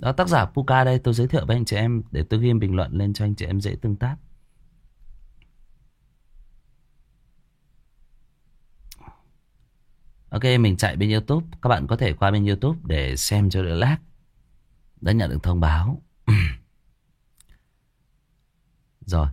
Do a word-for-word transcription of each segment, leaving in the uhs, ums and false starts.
Đó, tác giả Puka đây, tôi giới thiệu với anh chị em để tôi ghi bình luận lên cho anh chị em dễ tương tác. Ok, mình chạy bên YouTube. Các bạn có thể qua bên YouTube để xem cho đỡ lag. Đã nhận được thông báo. Rồi.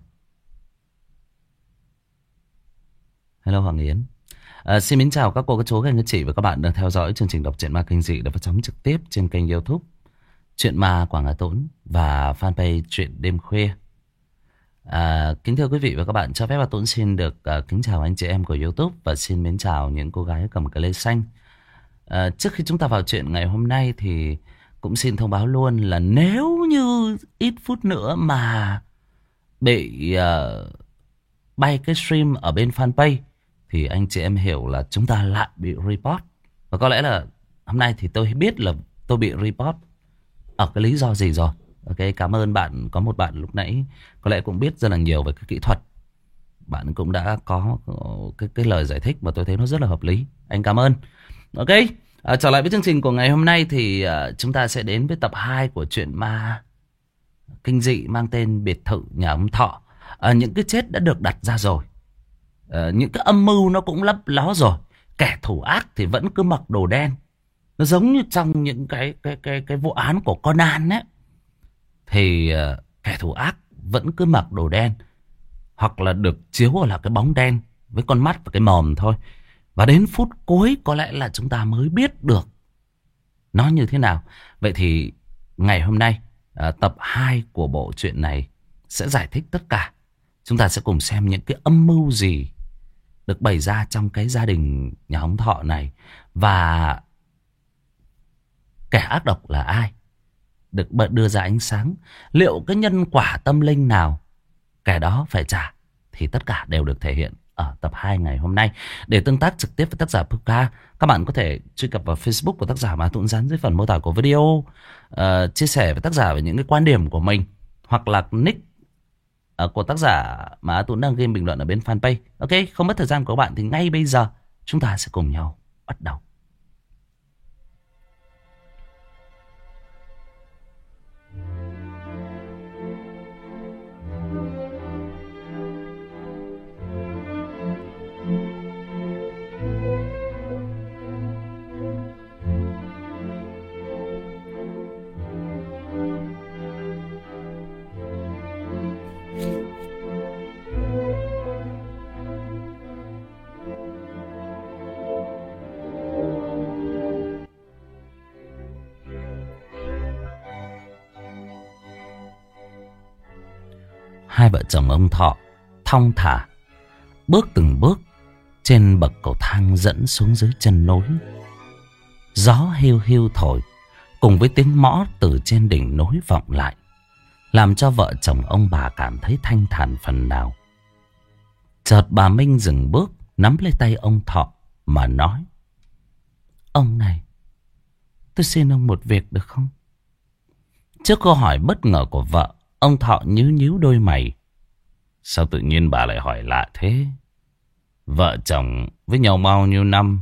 Hello Hoàng Yến. À, xin mến chào các cô, các chú, các anh, các chị và các bạn đang theo dõi chương trình đọc truyện ma kinh dị được phát sóng trực tiếp trên kênh YouTube Chuyện Ma Quảng Hà Tũng và fanpage Chuyện Đêm Khuya. À, kính thưa quý vị và các bạn, cho phép Hà Tũng xin được uh, kính chào anh chị em của YouTube và xin mến chào những cô gái cầm cái lê xanh. À, trước khi chúng ta vào chuyện ngày hôm nay thì cũng xin thông báo luôn là nếu như ít phút nữa mà bị uh, bay cái stream ở bên fanpage thì anh chị em hiểu là chúng ta lại bị report. Và có lẽ là hôm nay thì tôi biết là tôi bị report ở cái lý do gì rồi. Ok, cảm ơn bạn. Có một bạn lúc nãy có lẽ cũng biết rất là nhiều về cái kỹ thuật. Bạn cũng đã có cái, cái lời giải thích mà tôi thấy nó rất là hợp lý. Anh cảm ơn. Ok, à, trở lại với chương trình của ngày hôm nay thì uh, chúng ta sẽ đến với tập hai của chuyện ma kinh dị mang tên Biệt Thự Nhà Ông Thọ. À, những cái chết đã được đặt ra rồi. À, những cái âm mưu nó cũng lấp ló rồi. Kẻ thủ ác thì vẫn cứ mặc đồ đen. Nó giống như trong những cái cái cái cái vụ án của Conan ấy. Thì uh, kẻ thủ ác vẫn cứ mặc đồ đen, hoặc là được chiếu là cái bóng đen với con mắt và cái mồm thôi. Và đến phút cuối có lẽ là chúng ta mới biết được nó như thế nào. Vậy thì ngày hôm nay uh, tập hai của bộ truyện này sẽ giải thích tất cả. Chúng ta sẽ cùng xem những cái âm mưu gì được bày ra trong cái gia đình nhà ông Thọ này. Và kẻ ác độc là ai được đưa ra ánh sáng. Liệu cái nhân quả tâm linh nào kẻ đó phải trả, thì tất cả đều được thể hiện ở tập hai ngày hôm nay. Để tương tác trực tiếp với tác giả Puka, các bạn có thể truy cập vào Facebook của tác giả mà Tuấn dán dưới phần mô tả của video, uh, chia sẻ với tác giả về những cái quan điểm của mình, hoặc là nick uh, của tác giả mà Tuấn đang ghi bình luận ở bên fanpage. Ok, không mất thời gian của các bạn thì ngay bây giờ chúng ta sẽ cùng nhau bắt đầu. Hai vợ chồng ông Thọ thong thả bước từng bước trên bậc cầu thang dẫn xuống dưới chân núi. Gió hiu hiu thổi cùng với tiếng mõ từ trên đỉnh núi vọng lại, làm cho vợ chồng ông bà cảm thấy thanh thản phần nào. Chợt bà Minh dừng bước, nắm lấy tay ông Thọ mà nói: "Ông này, tôi xin ông một việc được không?" Trước câu hỏi bất ngờ của vợ, ông Thọ nhíu nhíu đôi mày. Sao tự nhiên bà lại hỏi lạ thế? Vợ chồng với nhau bao nhiêu năm,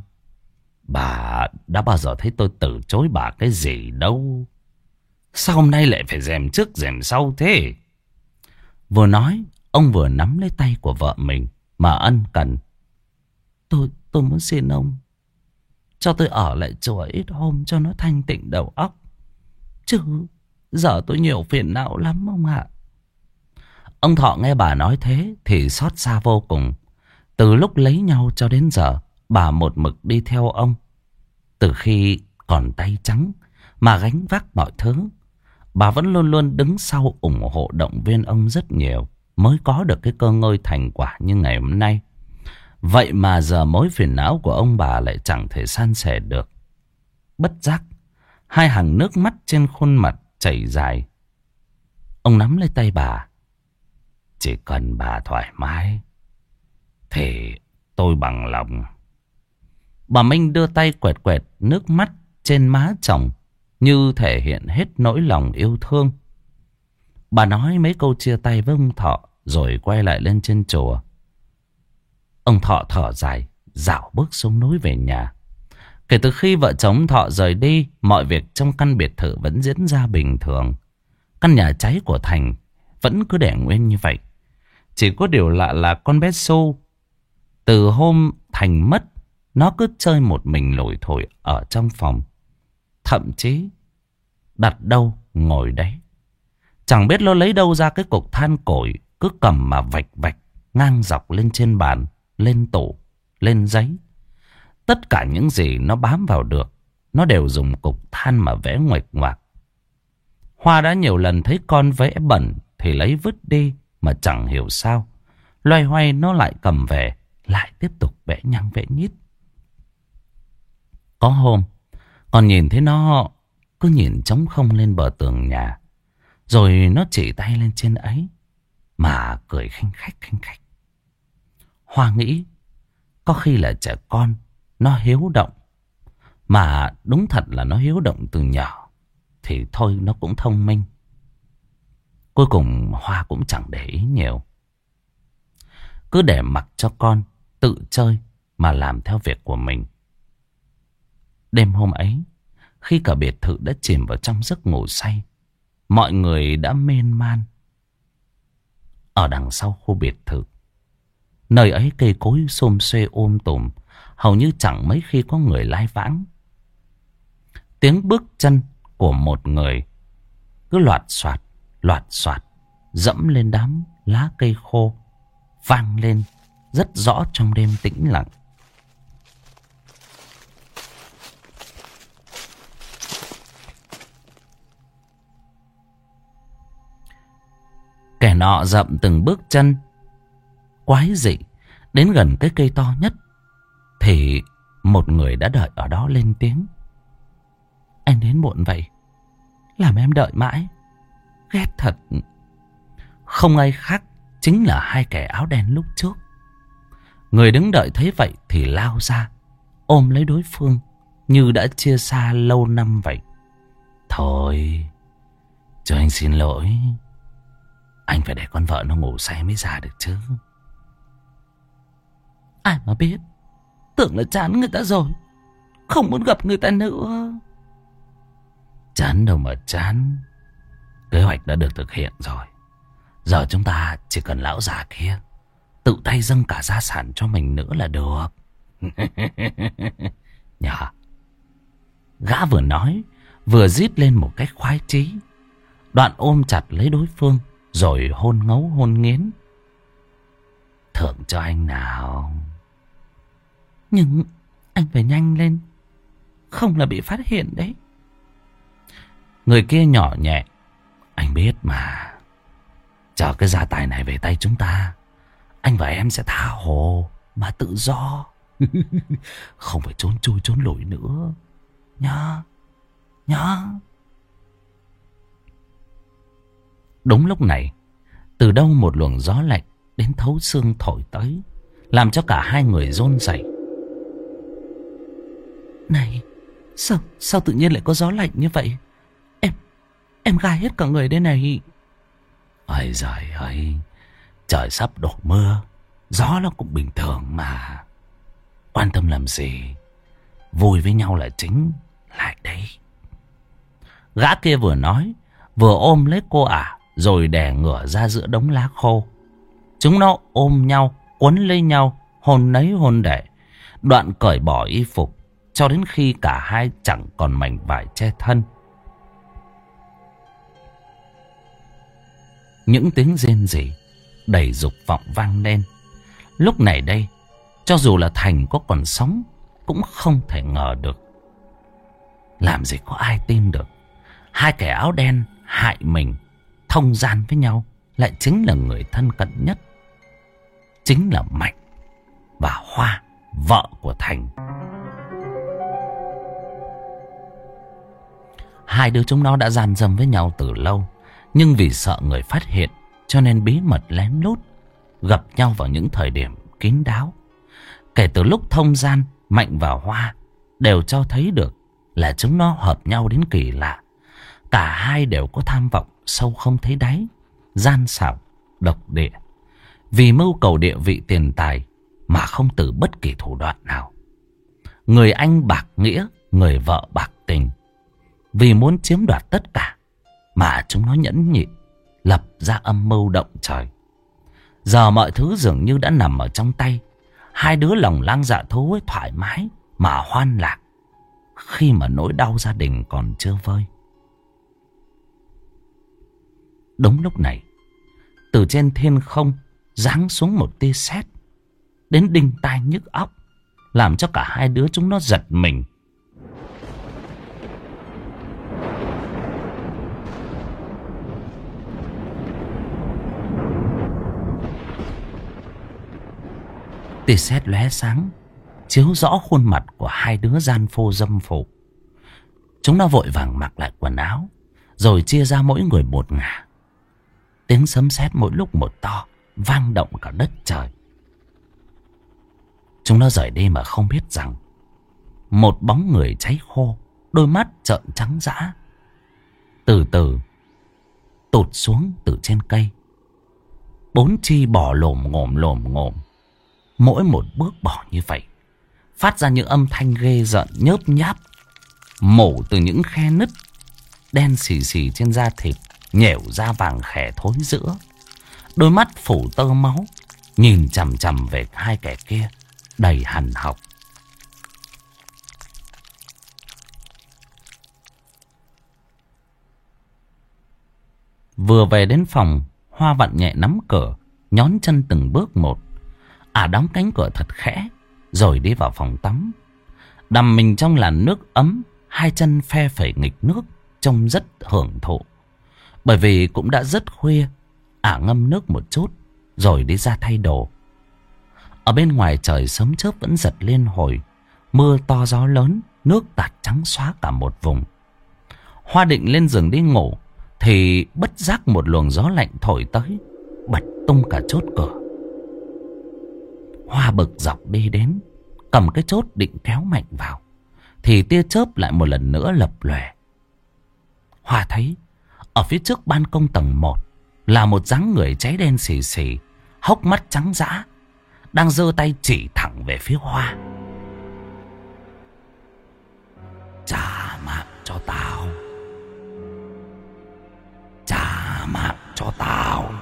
bà đã bao giờ thấy tôi từ chối bà cái gì đâu. Sao hôm nay lại phải rèm trước rèm sau thế? Vừa nói, ông vừa nắm lấy tay của vợ mình mà ân cần. Tôi, tôi muốn xin ông cho tôi ở lại chùa ít hôm cho nó thanh tịnh đầu óc. Chứ giờ tôi nhiều phiền não lắm ông ạ. Ông Thọ nghe bà nói thế thì xót xa vô cùng. Từ lúc lấy nhau cho đến giờ, bà một mực đi theo ông. Từ khi còn tay trắng mà gánh vác mọi thứ, bà vẫn luôn luôn đứng sau ủng hộ động viên ông rất nhiều, mới có được cái cơ ngơi thành quả như ngày hôm nay. Vậy mà giờ mối phiền não của ông bà lại chẳng thể san sẻ được. Bất giác, hai hàng nước mắt trên khuôn mặt chảy dài. Ông nắm lấy tay bà. Chỉ cần bà thoải mái thì tôi bằng lòng. Bà Minh đưa tay quẹt quẹt nước mắt trên má chồng, như thể hiện hết nỗi lòng yêu thương. Bà nói mấy câu chia tay với ông Thọ rồi quay lại lên trên chùa. Ông Thọ thở dài, dạo bước xuống núi về nhà. Kể từ khi vợ chồng Thọ rời đi, mọi việc trong căn biệt thự vẫn diễn ra bình thường. Căn nhà cháy của Thành vẫn cứ để nguyên như vậy. Chỉ có điều lạ là con bé Xu, từ hôm Thành mất, nó cứ chơi một mình lủi thổi ở trong phòng. Thậm chí đặt đâu ngồi đấy. Chẳng biết nó lấy đâu ra cái cục than củi, cứ cầm mà vạch vạch ngang dọc lên trên bàn, lên tủ, lên giấy. Tất cả những gì nó bám vào được, nó đều dùng cục than mà vẽ nguệch ngoạc. Hoa đã nhiều lần thấy con vẽ bẩn thì lấy vứt đi mà chẳng hiểu sao. Loay hoay nó lại cầm về, lại tiếp tục vẽ nhăng vẽ nhít. Có hôm, còn nhìn thấy nó cứ nhìn trống không lên bờ tường nhà. Rồi nó chỉ tay lên trên ấy mà cười khinh khách khinh khách. Hoa nghĩ có khi là trẻ con nó hiếu động. Mà đúng thật là nó hiếu động từ nhỏ thì thôi nó cũng thông minh. Cuối cùng Hoa cũng chẳng để ý nhiều. Cứ để mặc cho con tự chơi mà làm theo việc của mình. Đêm hôm ấy, khi cả biệt thự đã chìm vào trong giấc ngủ say, mọi người đã mên man. Ở đằng sau khu biệt thự, nơi ấy cây cối xum xuê um tùm, hầu như chẳng mấy khi có người lai vãng. Tiếng bước chân của một người cứ loạt soạt, loạt soạt, dẫm lên đám lá cây khô, vang lên rất rõ trong đêm tĩnh lặng. Kẻ nọ dậm từng bước chân quái dị đến gần cái cây to nhất thì một người đã đợi ở đó lên tiếng. Anh đến muộn vậy, làm em đợi mãi, ghét thật. Không ai khác chính là hai kẻ áo đen lúc trước. Người đứng đợi thấy vậy thì lao ra, ôm lấy đối phương như đã chia xa lâu năm vậy. Thôi, cho anh xin lỗi. Anh phải để con vợ nó ngủ say mới ra được chứ. Ai mà biết, tưởng là chán người ta rồi, không muốn gặp người ta nữa. Chán đâu mà chán. Kế hoạch đã được thực hiện rồi. Giờ chúng ta chỉ cần lão già kia tự tay dâng cả gia sản cho mình nữa là được. Nhờ. Gã vừa nói vừa rít lên một cách khoái chí. Đoạn ôm chặt lấy đối phương rồi hôn ngấu hôn nghiến. Thưởng cho anh nào. Nhưng anh phải nhanh lên, không là bị phát hiện đấy. Người kia nhỏ nhẹ. Anh biết mà. Chờ cái gia tài này về tay chúng ta, anh và em sẽ tha hồ mà tự do. Không phải trốn chui trốn lủi nữa. Nhá. Nhá. Đúng lúc này, từ đâu một luồng gió lạnh đến thấu xương thổi tới, làm cho cả hai người run rẩy. Này, sao, sao tự nhiên lại có gió lạnh như vậy? Em, em gai hết cả người đây này. Ôi giời ơi, trời sắp đổ mưa, gió nó cũng bình thường mà. Quan tâm làm gì, vui với nhau là chính. Lại đây. Gã kia vừa nói, vừa ôm lấy cô ả, rồi đè ngửa ra giữa đống lá khô. Chúng nó ôm nhau, quấn lấy nhau, hôn nấy hôn đẻ. Đoạn cởi bỏ y phục, cho đến khi cả hai chẳng còn mảnh vải che thân. Những tiếng rên rỉ đầy dục vọng vang lên. Lúc này đây, cho dù là Thành có còn sống cũng không thể ngờ được. Làm gì có ai tin được hai kẻ áo đen hại mình, thông gian với nhau lại chính là người thân cận nhất. Chính là Mạnh và Hoa, vợ của Thành. Hai đứa chúng nó đã gian dâm với nhau từ lâu, nhưng vì sợ người phát hiện cho nên bí mật lén lút gặp nhau vào những thời điểm kín đáo. Kể từ lúc thông gian, Mạnh và Hoa đều cho thấy được là chúng nó hợp nhau đến kỳ lạ. Cả hai đều có tham vọng sâu không thấy đáy, gian xảo, độc địa, vì mưu cầu địa vị tiền tài mà không từ bất kỳ thủ đoạn nào. Người anh bạc nghĩa, người vợ bạc tình. Vì muốn chiếm đoạt tất cả mà chúng nó nhẫn nhịn, lập ra âm mưu động trời. Giờ mọi thứ dường như đã nằm ở trong tay. Hai đứa lòng lang dạ thú ấy thoải mái mà hoan lạc, khi mà nỗi đau gia đình còn chưa vơi. Đúng lúc này, từ trên thiên không giáng xuống một tia sét đến đinh tai nhức óc, làm cho cả hai đứa chúng nó giật mình. Tia sét lóe sáng, chiếu rõ khuôn mặt của hai đứa gian phô dâm phụ. Chúng nó vội vàng mặc lại quần áo, rồi chia ra mỗi người một ngả. Tiếng sấm sét mỗi lúc một to, vang động cả đất trời. Chúng nó rời đi mà không biết rằng một bóng người cháy khô, đôi mắt trợn trắng dã, từ từ tụt xuống từ trên cây. Bốn chi bò lồm ngồm lồm ngồm. Mỗi một bước bỏ như vậy phát ra những âm thanh ghê rợn nhớp nháp, mổ từ những khe nứt đen xì xì trên da thịt, nhẻo da vàng khè thối rữa. Đôi mắt phủ tơ máu, nhìn chằm chằm về hai kẻ kia đầy hằn học. Vừa về đến phòng, Hoa vặn nhẹ nắm cửa, nhón chân từng bước một. Ả đóng cánh cửa thật khẽ, rồi đi vào phòng tắm. Đầm mình trong làn nước ấm, hai chân phe phẩy nghịch nước, trông rất hưởng thụ. Bởi vì cũng đã rất khuya, Ả ngâm nước một chút, rồi đi ra thay đồ. Ở bên ngoài trời sấm chớp vẫn giật liên hồi, mưa to gió lớn, nước tạt trắng xóa cả một vùng. Hoa định lên giường đi ngủ, thì bất giác một luồng gió lạnh thổi tới, bật tung cả chốt cửa. Hoa bực dọc đi đến, cầm cái chốt định kéo mạnh vào, thì tia chớp lại một lần nữa lập lòe. Hoa thấy ở phía trước ban công tầng một là một dáng người cháy đen xì xì, hốc mắt trắng dã, đang giơ tay chỉ thẳng về phía Hoa. Trả mạng cho tao, trả mạng cho tao.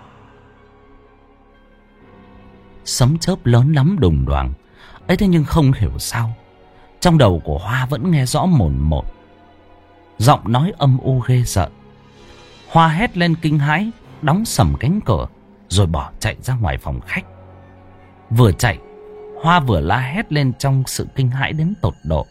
Sấm chớp lớn lắm đùng đoàng ấy, thế nhưng không hiểu sao trong đầu của Hoa vẫn nghe rõ mồn một giọng nói âm u ghê rợn. Hoa hét lên kinh hãi, đóng sầm cánh cửa, rồi bỏ chạy ra ngoài phòng khách. Vừa chạy, Hoa vừa la hét lên trong sự kinh hãi đến tột độ.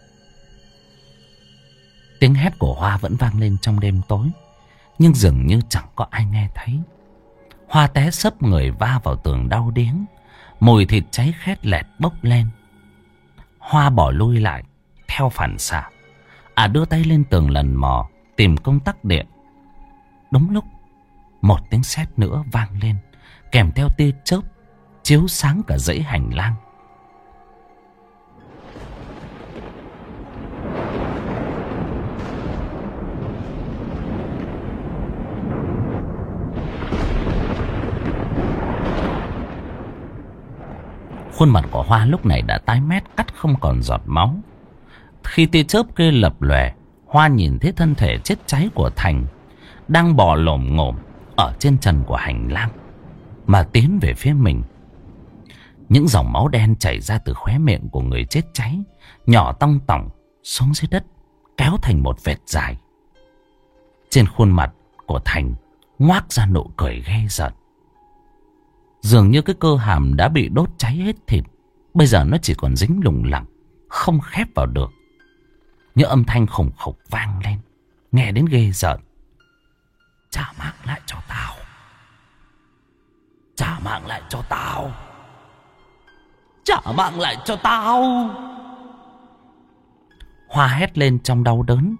Tiếng hét của Hoa vẫn vang lên trong đêm tối, nhưng dường như chẳng có ai nghe thấy. Hoa té sấp người va vào tường đau điếng, mùi thịt cháy khét lẹt bốc lên. Hoa bỏ lui lại theo phản xạ. À đưa tay lên tường lần mò tìm công tắc điện. Đúng lúc một tiếng sét nữa vang lên, kèm theo tia chớp chiếu sáng cả dãy hành lang. Khuôn mặt của Hoa lúc này đã tái mét, cắt không còn giọt máu. Khi tia chớp kia lập lòe, Hoa nhìn thấy thân thể chết cháy của Thành đang bò lổm ngổm ở trên trần của hành lang mà tiến về phía mình. Những dòng máu đen chảy ra từ khóe miệng của người chết cháy, nhỏ tong tỏng xuống dưới đất, kéo thành một vệt dài. Trên khuôn mặt của Thành ngoác ra nụ cười ghê rợn. Dường như cái cơ hàm đã bị đốt cháy hết thịt, bây giờ nó chỉ còn dính lủng lẳng, không khép vào được. Những âm thanh khủng khục vang lên, nghe đến ghê rợn. Trả mạng lại cho tao, trả mạng lại cho tao, trả mạng lại cho tao. Hoa hét lên trong đau đớn.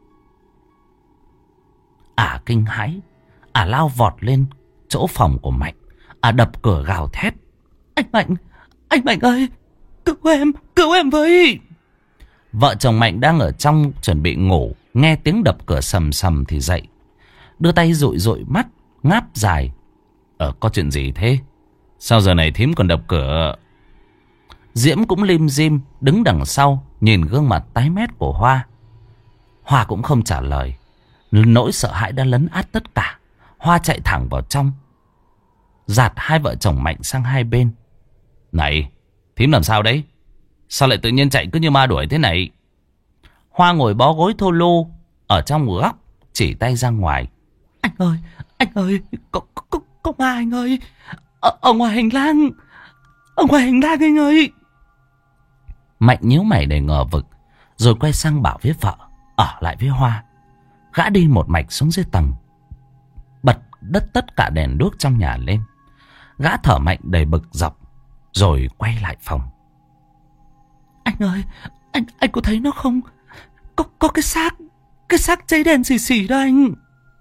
Ả kinh hãi, Ả lao vọt lên chỗ phòng của Mạnh. Ả đập cửa gào thét. Anh Mạnh, anh Mạnh ơi, cứu em, cứu em với. Vợ chồng Mạnh đang ở trong chuẩn bị ngủ, nghe tiếng đập cửa sầm sầm thì dậy, đưa tay dụi dụi mắt, ngáp dài. Ờ, có chuyện gì thế? Sao giờ này thím còn đập cửa? Diễm cũng lim dim đứng đằng sau, nhìn gương mặt tái mét của Hoa. Hoa cũng không trả lời. Nỗi sợ hãi đã lấn át tất cả. Hoa chạy thẳng vào trong, dạt hai vợ chồng Mạnh sang hai bên. Này, thím làm sao đấy? Sao lại tự nhiên chạy cứ như ma đuổi thế này? Hoa ngồi bó gối thô lô ở trong một góc, chỉ tay ra ngoài. Anh ơi, anh ơi, có, có, có ma anh ơi. Ở, ở ngoài hành lang, ở ngoài hành lang anh ơi. Mạnh nhíu mày đầy ngờ vực, rồi quay sang bảo với vợ ở lại với Hoa. Gã đi một mạch xuống dưới tầng, bật đứt tất cả đèn đuốc trong nhà lên. Gã thở mạnh đầy bực dọc, rồi quay lại phòng. Anh ơi, anh anh có thấy nó không? Có có cái xác, cái xác cháy đen xì xì đó anh.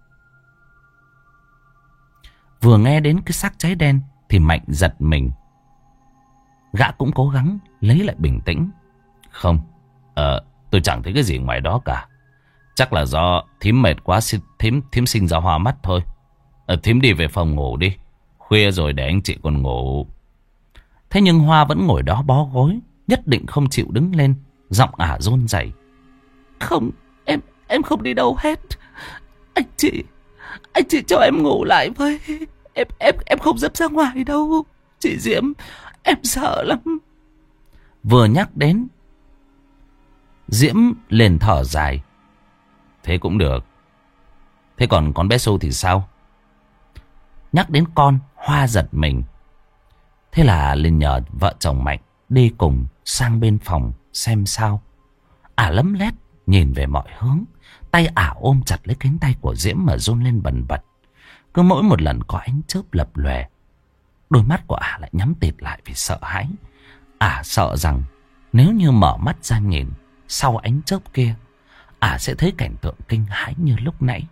Vừa nghe đến cái xác cháy đen thì Mạnh giật mình. Gã cũng cố gắng lấy lại bình tĩnh. Không, ờ, tôi chẳng thấy cái gì ngoài đó cả. Chắc là do thím mệt quá, thím, thím sinh ra hoa mắt thôi. Ờ, thím đi về phòng ngủ đi. Khuya rồi để anh chị còn ngủ. Thế nhưng Hoa vẫn ngồi đó bó gối, nhất định không chịu đứng lên. Giọng ả run rẩy. Không, em em không đi đâu hết. Anh chị, anh chị cho em ngủ lại với. Em em em không dám ra ngoài đâu. Chị Diễm, em sợ lắm. Vừa nhắc đến, Diễm liền thở dài. Thế cũng được. Thế còn con bé Xu thì sao? Nhắc đến con, Hoa giật mình. Thế là liền nhờ vợ chồng Mạnh đi cùng sang bên phòng xem sao. Ả lấm lét nhìn về mọi hướng. Tay ả ôm chặt lấy cánh tay của Diễm mà run lên bần bật. Cứ mỗi một lần có ánh chớp lập lòe, đôi mắt của ả lại nhắm tịt lại vì sợ hãi. Ả sợ rằng nếu như mở mắt ra nhìn sau ánh chớp kia, ả sẽ thấy cảnh tượng kinh hãi như lúc nãy.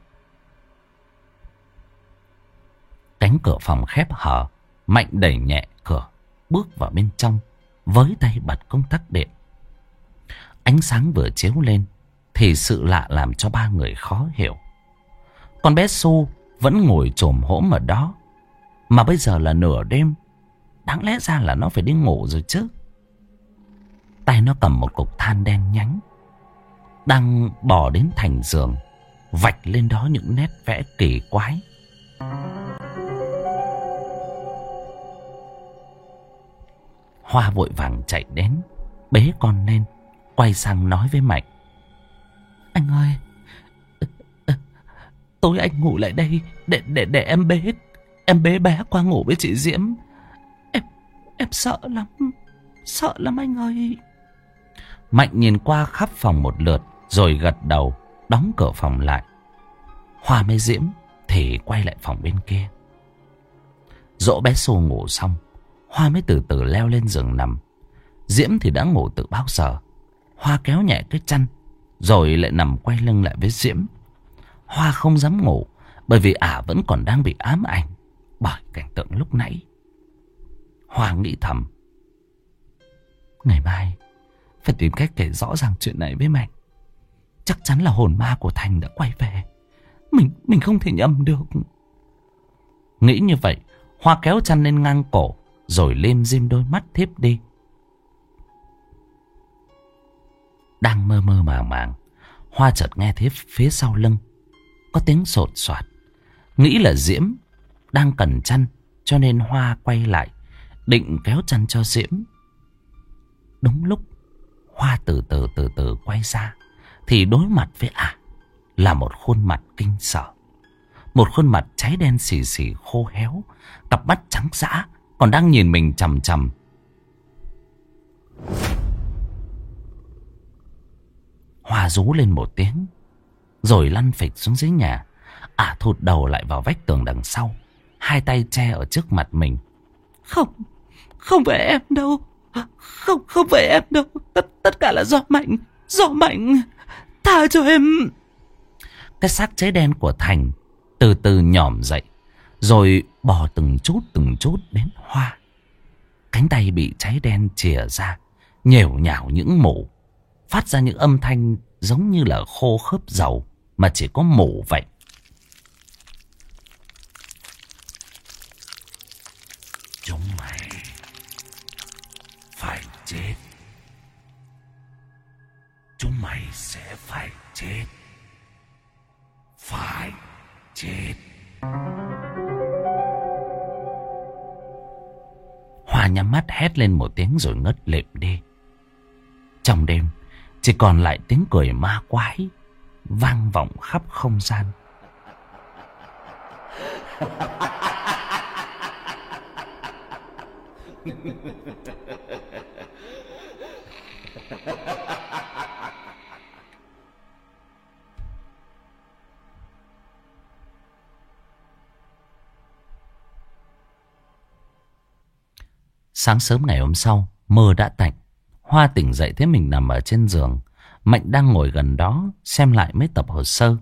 Cánh cửa phòng khép hờ. Mạnh đẩy nhẹ cửa, bước vào bên trong, với tay bật công tắc điện. Ánh sáng vừa chiếu lên thì sự lạ làm cho ba người khó hiểu. Con bé Xu vẫn ngồi chồm hổm ở đó, mà bây giờ là nửa đêm. Đáng lẽ ra là nó phải đi ngủ rồi chứ. Tay nó cầm một cục than đen nhánh, đang bò đến thành giường, vạch lên đó những nét vẽ kỳ quái. Hoa vội vàng chạy đến, bế con lên, quay sang nói với Mạnh. Anh ơi, tối anh ngủ lại đây để để để em bế em bế bé qua ngủ với chị Diễm. Em em sợ lắm, sợ lắm anh ơi. Mạnh nhìn qua khắp phòng một lượt rồi gật đầu, đóng cửa phòng lại. Hoa với Diễm thì quay lại phòng bên kia. Dỗ bé Xu ngủ xong, Hoa mới từ từ leo lên giường nằm. Diễm thì đã ngủ từ bao giờ. Hoa kéo nhẹ cái chăn rồi lại nằm quay lưng lại với Diễm. Hoa không dám ngủ, bởi vì ả vẫn còn đang bị ám ảnh bởi cảnh tượng lúc nãy. Hoa nghĩ thầm, ngày mai phải tìm cách kể rõ ràng chuyện này với Mạnh. Chắc chắn là hồn ma của Thành đã quay về. Mình mình không thể nhầm được. Nghĩ như vậy, Hoa kéo chăn lên ngang cổ rồi lim dim đôi mắt thiếp đi. Đang mơ mơ màng màng, Hoa chợt nghe thấy phía sau lưng có tiếng sột soạt. Nghĩ là Diễm đang cần chăn, cho nên Hoa quay lại định kéo chăn cho Diễm. Đúng lúc Hoa từ từ từ từ quay ra thì đối mặt với ả là một khuôn mặt kinh sợ. Một khuôn mặt cháy đen xì xì khô héo, cặp mắt trắng dã còn đang nhìn mình chằm chằm. Hoa rú lên một tiếng rồi lăn phịch xuống dưới nhà. Ả thụt đầu lại vào vách tường đằng sau, hai tay che ở trước mặt mình. Không, không phải em đâu. Không, không phải em đâu. Tất, tất cả là do Mạnh. Do Mạnh. Tha cho em. Cái xác cháy đen của Thành từ từ nhỏm dậy, rồi bò từng chút từng chút đến Hoa. Cánh tay bị cháy đen chìa ra, nhểu nhảo những mủ, phát ra những âm thanh giống như là khô khớp dầu, mà chỉ có mủ vậy. Chúng mày phải chết. mày sẽ phải chết. Phải chết. Hoa nhắm mắt hét lên một tiếng rồi ngất lịm đi. Trong đêm chỉ còn lại tiếng cười ma quái vang vọng khắp không gian. Sáng sớm ngày hôm sau, mưa đã tạnh. Hoa tỉnh dậy thấy mình nằm ở trên giường. Mạnh đang ngồi gần đó xem lại mấy tập hồ sơ.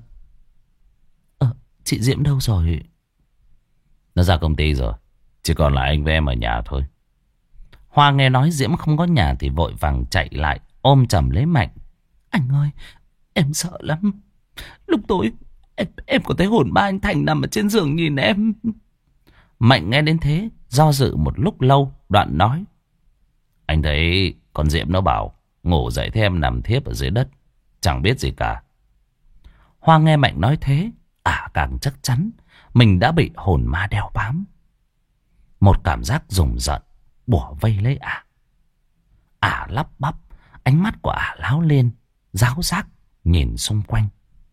Ờ, chị Diễm đâu rồi? Nó ra công ty rồi. Chỉ còn lại anh với em ở nhà thôi. Hoa nghe nói Diễm không có nhà thì vội vàng chạy lại ôm chầm lấy Mạnh. Anh ơi, em sợ lắm. Lúc tối em, em có thấy hồn ma anh Thành nằm ở trên giường nhìn em. Mạnh nghe đến thế do dự một lúc lâu, đoạn nói: Anh thấy con Diễm nó bảo ngủ dậy thấy em nằm thiếp ở dưới đất, chẳng biết gì cả. Hoa nghe Mạnh nói thế, à càng chắc chắn mình đã bị hồn ma đeo bám. Một cảm giác rùng rợn bủa vây lấy ả. Ả lắp bắp, ánh mắt của ả láo lên, ráo rác nhìn xung quanh.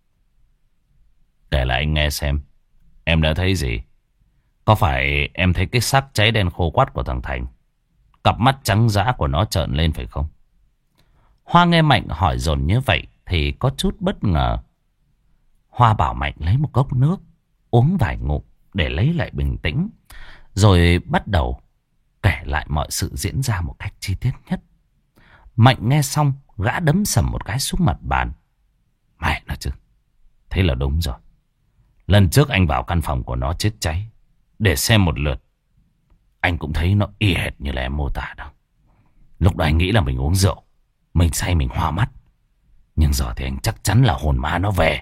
Kể lại anh nghe xem, em đã thấy gì? Có phải em thấy cái xác cháy đen khô quắt của thằng Thành? Cặp mắt trắng dã của nó trợn lên phải không? Hoa nghe Mạnh hỏi dồn như vậy thì có chút bất ngờ. Hoa bảo Mạnh lấy một cốc nước, uống vài ngụm để lấy lại bình tĩnh, rồi bắt đầu kể lại mọi sự diễn ra một cách chi tiết nhất. Mạnh nghe xong, gã đấm sầm một cái xuống mặt bàn. Mẹ nó chứ, thế là đúng rồi. Lần trước anh vào căn phòng của nó chết cháy để xem một lượt, anh cũng thấy nó y hệt như là em mô tả đâu. Lúc đó anh nghĩ là mình uống rượu, mình say mình hoa mắt. Nhưng giờ thì anh chắc chắn là hồn ma nó về.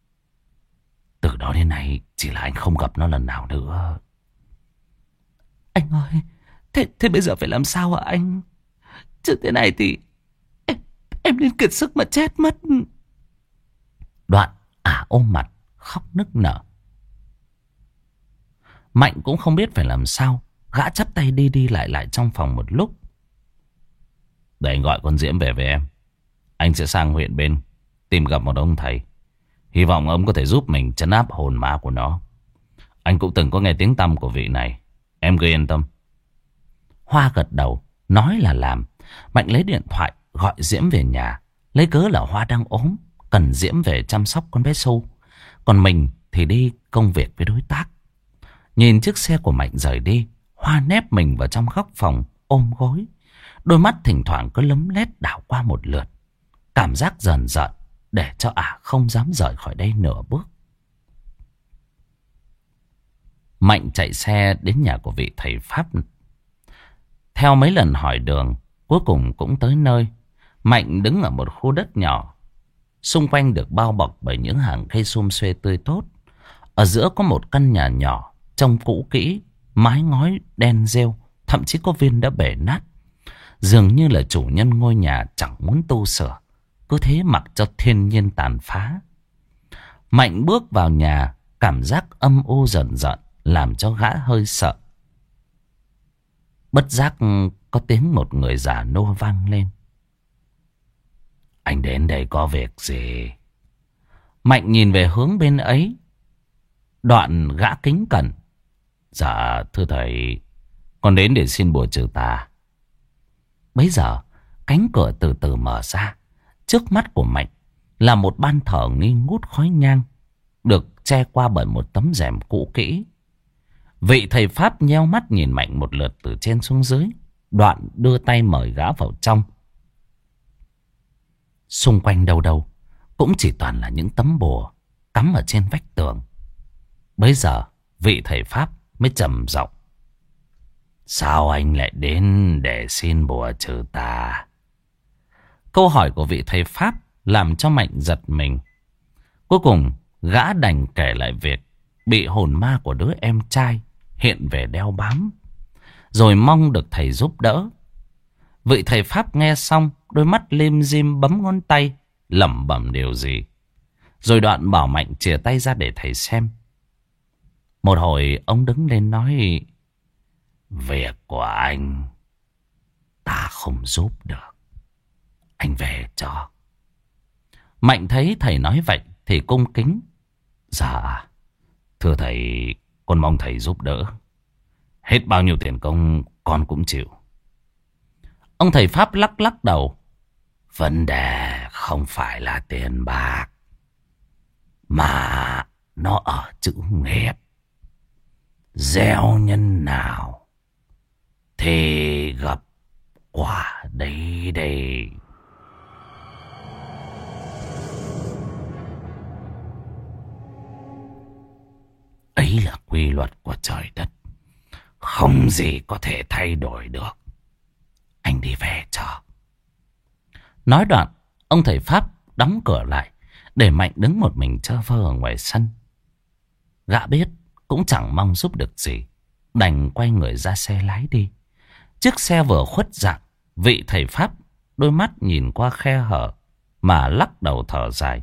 Từ đó đến nay chỉ là anh không gặp nó lần nào nữa. Anh ơi, thế, thế bây giờ phải làm sao hả anh? Chứ thế này thì em, em nên kiệt sức mà chết mất. Đoạn ả ôm mặt khóc nức nở. Mạnh cũng không biết phải làm sao. Gã chắp tay đi đi lại lại trong phòng một lúc. Để anh gọi con Diễm về với em. Anh sẽ sang huyện bên tìm gặp một ông thầy. Hy vọng ông có thể giúp mình trấn áp hồn ma của nó. Anh cũng từng có nghe tiếng tăm của vị này. Em cứ yên tâm. Hoa gật đầu, nói là làm. Mạnh lấy điện thoại gọi Diễm về nhà, lấy cớ là Hoa đang ốm, cần Diễm về chăm sóc con bé Xu. Còn mình thì đi công việc với đối tác. Nhìn chiếc xe của Mạnh rời đi, Hoa nép mình vào trong góc phòng, ôm gối. Đôi mắt thỉnh thoảng cứ lấm lét đảo qua một lượt. Cảm giác dần dần để cho ả không dám rời khỏi đây nửa bước. Mạnh chạy xe đến nhà của vị thầy Pháp. Theo mấy lần hỏi đường, cuối cùng cũng tới nơi. Mạnh đứng ở một khu đất nhỏ, xung quanh được bao bọc bởi những hàng cây sum xuê tươi tốt. Ở giữa có một căn nhà nhỏ, trông cũ kỹ, mái ngói đen rêu, thậm chí có viên đã bể nát. Dường như là chủ nhân ngôi nhà chẳng muốn tu sửa, cứ thế mặc cho thiên nhiên tàn phá. Mạnh bước vào nhà, cảm giác âm u dần dần làm cho gã hơi sợ. Bất giác có tiếng một người già nua vang lên. Anh đến đây có việc gì? Mạnh nhìn về hướng bên ấy, đoạn gã kính cẩn. Dạ thưa thầy, con đến để xin bùa trừ tà. Bấy giờ cánh cửa từ từ mở ra. Trước mắt của Mạnh là một ban thờ nghi ngút khói nhang, được che qua bởi một tấm rèm cũ kỹ. Vị thầy Pháp nheo mắt nhìn Mạnh một lượt từ trên xuống dưới, đoạn đưa tay mời gã vào trong. Xung quanh đâu đâu cũng chỉ toàn là những tấm bùa cắm ở trên vách tường. Bấy giờ vị thầy Pháp mới trầm giọng. Sao anh lại đến để xin bùa trừ tà? Câu hỏi của vị thầy Pháp làm cho Mạnh giật mình. Cuối cùng gã đành kể lại việc bị hồn ma của đứa em trai hiện về đeo bám, rồi mong được thầy giúp đỡ. Vị thầy Pháp nghe xong, đôi mắt lim dim bấm ngón tay, lẩm bẩm điều gì. Rồi đoạn bảo Mạnh chìa tay ra để thầy xem. Một hồi ông đứng lên nói: việc của anh ta không giúp được, anh về cho. Mạnh thấy thầy nói vậy thì cung kính: dạ, thưa thầy, con mong thầy giúp đỡ. Hết bao nhiêu tiền công con cũng chịu. Ông thầy Pháp lắc lắc đầu: vấn đề không phải là tiền bạc, mà nó ở chữ nghiệp. Gieo nhân nào thì gặp quả đấy đây. Ấy là quy luật của trời đất, không gì có thể thay đổi được. Anh đi về cho. Nói đoạn, ông thầy Pháp đóng cửa lại, để Mạnh đứng một mình chơ vơ ở ngoài sân. Gã biết cũng chẳng mong giúp được gì, đành quay người ra xe lái đi. Chiếc xe vừa khuất dạng, vị thầy Pháp đôi mắt nhìn qua khe hở mà lắc đầu thở dài: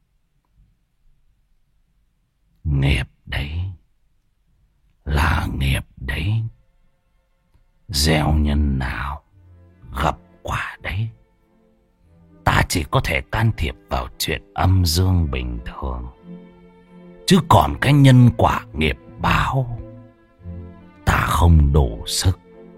nghiệp đấy, là nghiệp đấy. Gieo nhân nào gặp quả đấy. Ta chỉ có thể can thiệp vào chuyện âm dương bình thường, chứ còn cái nhân quả nghiệp báo ta không đủ sức.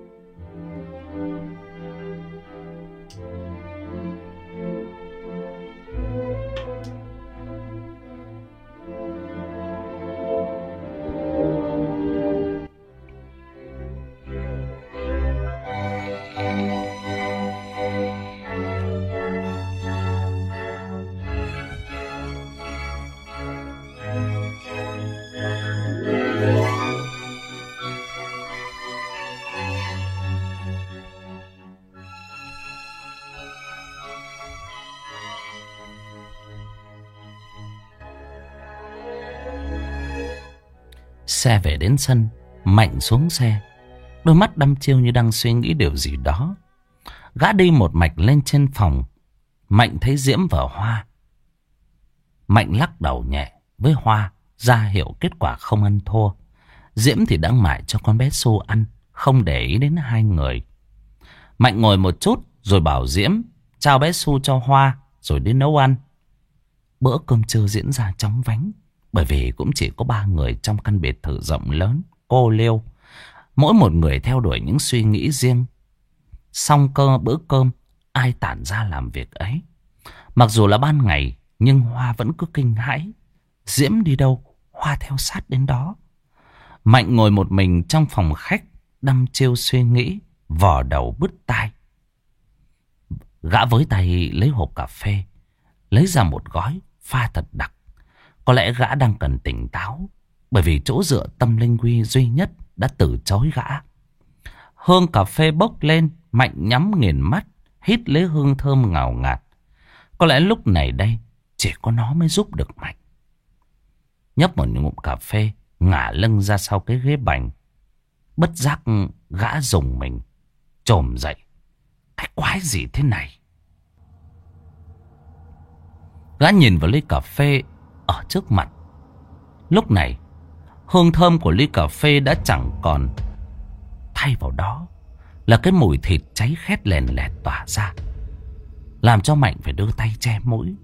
Xe về đến sân, Mạnh xuống xe, đôi mắt đăm chiêu như đang suy nghĩ điều gì đó. Gã đi một mạch lên trên phòng. Mạnh thấy Diễm và Hoa. Mạnh lắc đầu nhẹ với Hoa, ra hiệu kết quả không ăn thua. Diễm thì đang mải cho con bé Xu ăn, không để ý đến hai người. Mạnh ngồi một chút rồi bảo Diễm trao bé Xu cho Hoa rồi đi nấu ăn. Bữa cơm trưa diễn ra chóng vánh, bởi vì cũng chỉ có ba người trong căn biệt thự rộng lớn cô liêu, mỗi một người theo đuổi những suy nghĩ riêng. Xong cơ bữa cơm, ai tản ra làm việc ấy. Mặc dù là ban ngày, nhưng Hoa vẫn cứ kinh hãi. Diễm đi đâu, Hoa theo sát đến đó. Mạnh ngồi một mình trong phòng khách, đăm chiêu suy nghĩ, vò đầu bứt tai. Gã với tay lấy hộp cà phê, lấy ra một gói pha thật đặc. Có lẽ gã đang cần tỉnh táo, bởi vì chỗ dựa tâm linh quy duy nhất đã từ chối gã. Hương cà phê bốc lên, Mạnh nhắm nghiền mắt, hít lấy hương thơm ngào ngạt. Có lẽ lúc này đây chỉ có nó mới giúp được Mạnh. Nhấp một ngụm cà phê, ngả lưng ra sau cái ghế bành. Bất giác gã rùng mình, chồm dậy. Cái quái gì thế này? Gã nhìn vào ly cà phê ở trước mặt. Lúc này hương thơm của ly cà phê đã chẳng còn, thay vào đó là cái mùi thịt cháy khét lèn lẹt tỏa ra, làm cho Mạnh phải đưa tay che mũi.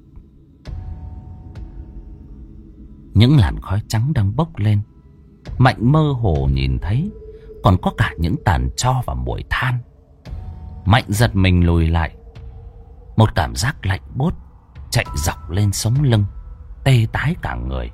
Những làn khói trắng đang bốc lên. Mạnh mơ hồ nhìn thấy còn có cả những tàn tro và mùi than. Mạnh giật mình lùi lại. Một cảm giác lạnh buốt chạy dọc lên sống lưng, tê tái cả người.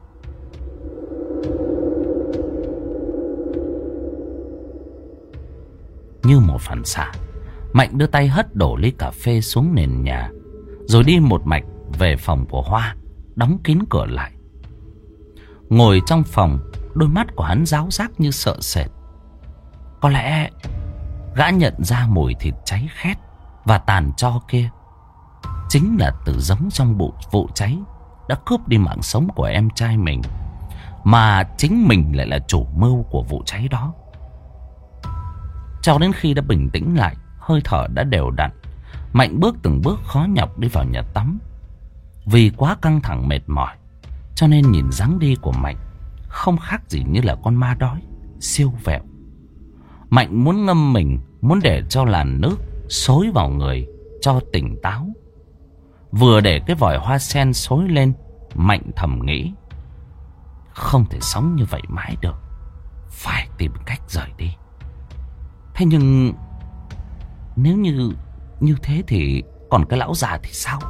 Như một phản xạ, Mạnh đưa tay hất đổ ly cà phê xuống nền nhà, rồi đi một mạch về phòng của Hoa, đóng kín cửa lại. Ngồi trong phòng, đôi mắt của hắn ráo rác như sợ sệt. Có lẽ gã nhận ra mùi thịt cháy khét và tàn tro kia chính là từ giống trong vụ, vụ cháy đã cướp đi mạng sống của em trai mình, mà chính mình lại là chủ mưu của vụ cháy đó. Cho đến khi đã bình tĩnh lại, hơi thở đã đều đặn, Mạnh bước từng bước khó nhọc đi vào nhà tắm. Vì quá căng thẳng mệt mỏi, cho nên nhìn dáng đi của Mạnh không khác gì như là con ma đói, siêu vẹo. Mạnh muốn ngâm mình, muốn để cho làn nước xối vào người cho tỉnh táo. Vừa để cái vòi hoa sen xối lên, Mạnh thầm nghĩ, không thể sống như vậy mãi được, phải tìm cách rời đi. Thế nhưng nếu như như thế thì còn cái lão già thì sao?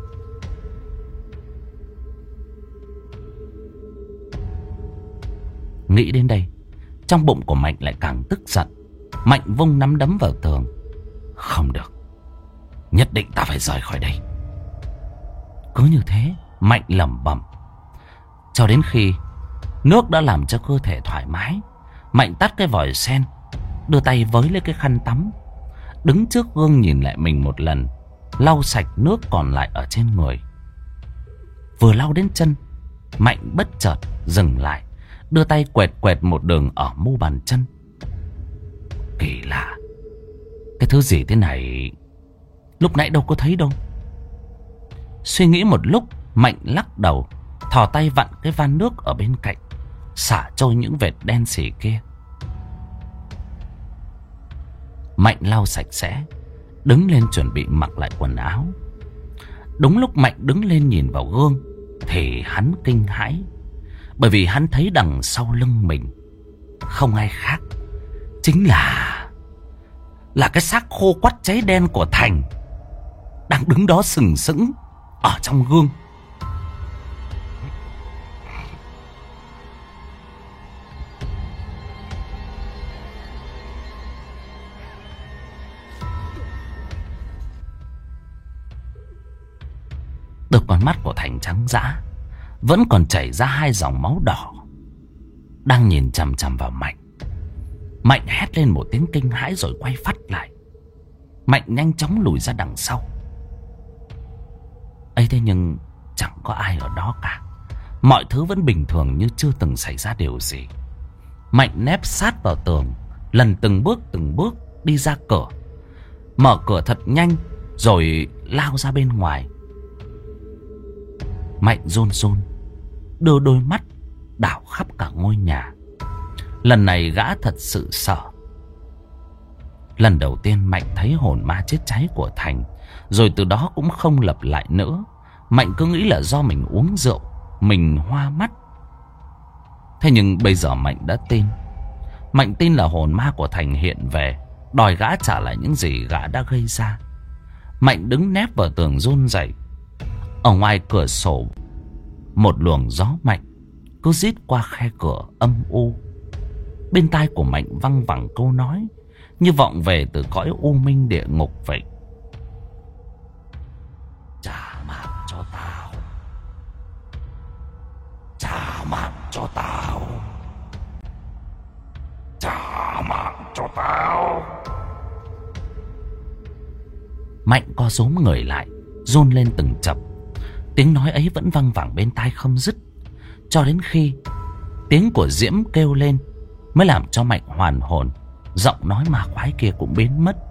Nghĩ đến đây, trong bụng của Mạnh lại càng tức giận. Mạnh vung nắm đấm vào tường. Không được, nhất định ta phải rời khỏi đây. Cứ như thế, Mạnh lẩm bẩm cho đến khi nước đã làm cho cơ thể thoải mái. Mạnh tắt cái vòi sen, đưa tay với lấy cái khăn tắm, đứng trước gương nhìn lại mình một lần, lau sạch nước còn lại ở trên người. Vừa lau đến chân, Mạnh bất chợt dừng lại, đưa tay quẹt quẹt một đường ở mu bàn chân. Kỳ lạ, cái thứ gì thế này lúc nãy đâu có thấy đâu. Suy nghĩ một lúc, Mạnh lắc đầu, thò tay vặn cái van nước ở bên cạnh, xả trôi những vệt đen xì kia. Mạnh lau sạch sẽ, đứng lên chuẩn bị mặc lại quần áo. Đúng lúc Mạnh đứng lên nhìn vào gương thì hắn kinh hãi, bởi vì hắn thấy đằng sau lưng mình không ai khác, chính là Là cái xác khô quắt cháy đen của Thành đang đứng đó sừng sững ở trong gương. Từ con mắt của Thành trắng dã, vẫn còn chảy ra hai dòng máu đỏ, đang nhìn chằm chằm vào Mạnh. Mạnh hét lên một tiếng kinh hãi rồi quay phắt lại. Mạnh nhanh chóng lùi ra đằng sau. ấy thế nhưng chẳng có ai ở đó cả. Mọi thứ vẫn bình thường như chưa từng xảy ra điều gì. Mạnh nép sát vào tường, lần từng bước từng bước đi ra cửa, mở cửa thật nhanh rồi lao ra bên ngoài. Mạnh run run đưa đôi mắt đảo khắp cả ngôi nhà. Lần này gã thật sự sợ. Lần đầu tiên Mạnh thấy hồn ma chết cháy của Thành, rồi từ đó cũng không lặp lại nữa. Mạnh cứ nghĩ là do mình uống rượu, mình hoa mắt. Thế nhưng bây giờ Mạnh đã tin. Mạnh tin là hồn ma của Thành hiện về, đòi gã trả lại những gì gã đã gây ra. Mạnh đứng nép vào tường run rẩy. Ở ngoài cửa sổ, một luồng gió mạnh cứ rít qua khe cửa âm u. Bên tai của Mạnh văng vẳng câu nói như vọng về từ cõi u minh địa ngục vậy. Trả mạng cho tao, trả mạng cho tao, trả mạng cho tao. Mạnh co rúm người lại, run lên từng chập. Tiếng nói ấy vẫn văng vẳng bên tai không dứt, cho đến khi tiếng của Diễm kêu lên mới làm cho Mạnh hoàn hồn. Giọng nói ma quái kia cũng biến mất.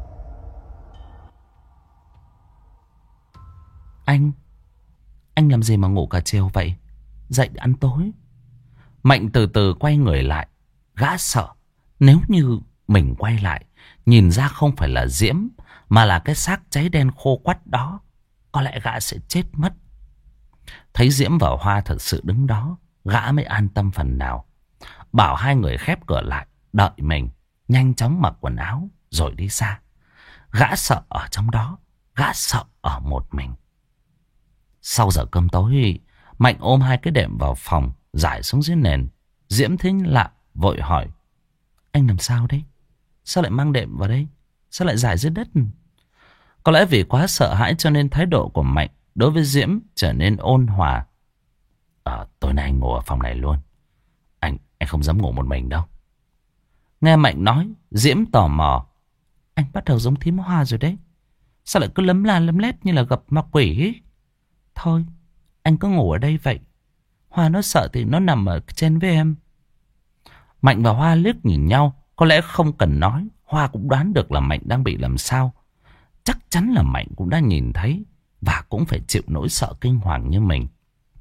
Anh Anh làm gì mà ngủ cả chiều vậy? Dậy ăn tối. Mạnh từ từ quay người lại. Gã sợ nếu như mình quay lại nhìn ra không phải là Diễm, mà là cái xác cháy đen khô quắt đó, có lẽ gã sẽ chết mất. Thấy Diễm và Hoa thật sự đứng đó, gã mới an tâm phần nào. Bảo hai người khép cửa lại, đợi mình, nhanh chóng mặc quần áo rồi đi xa. Gã sợ ở trong đó, gã sợ ở một mình. Sau giờ cơm tối, Mạnh ôm hai cái đệm vào phòng, rải xuống dưới nền. Diễm thấy lạ, vội hỏi: Anh làm sao đấy? Sao lại mang đệm vào đây? Sao lại rải dưới đất? Có lẽ vì quá sợ hãi cho nên thái độ của Mạnh đối với Diễm trở nên ôn hòa. Ờ, tối nay anh ngủ ở phòng này luôn. Anh, anh không dám ngủ một mình đâu. Nghe Mạnh nói, Diễm tò mò: Anh bắt đầu giống thím Hoa rồi đấy. Sao lại cứ lấm la lấm lét như là gặp ma quỷ ấy? Thôi, anh cứ ngủ ở đây vậy. Hoa nó sợ thì nó nằm ở trên với em. Mạnh và Hoa liếc nhìn nhau. Có lẽ không cần nói, Hoa cũng đoán được là Mạnh đang bị làm sao. chắc chắn là Mạnh cũng đã nhìn thấy và cũng phải chịu nỗi sợ kinh hoàng như mình.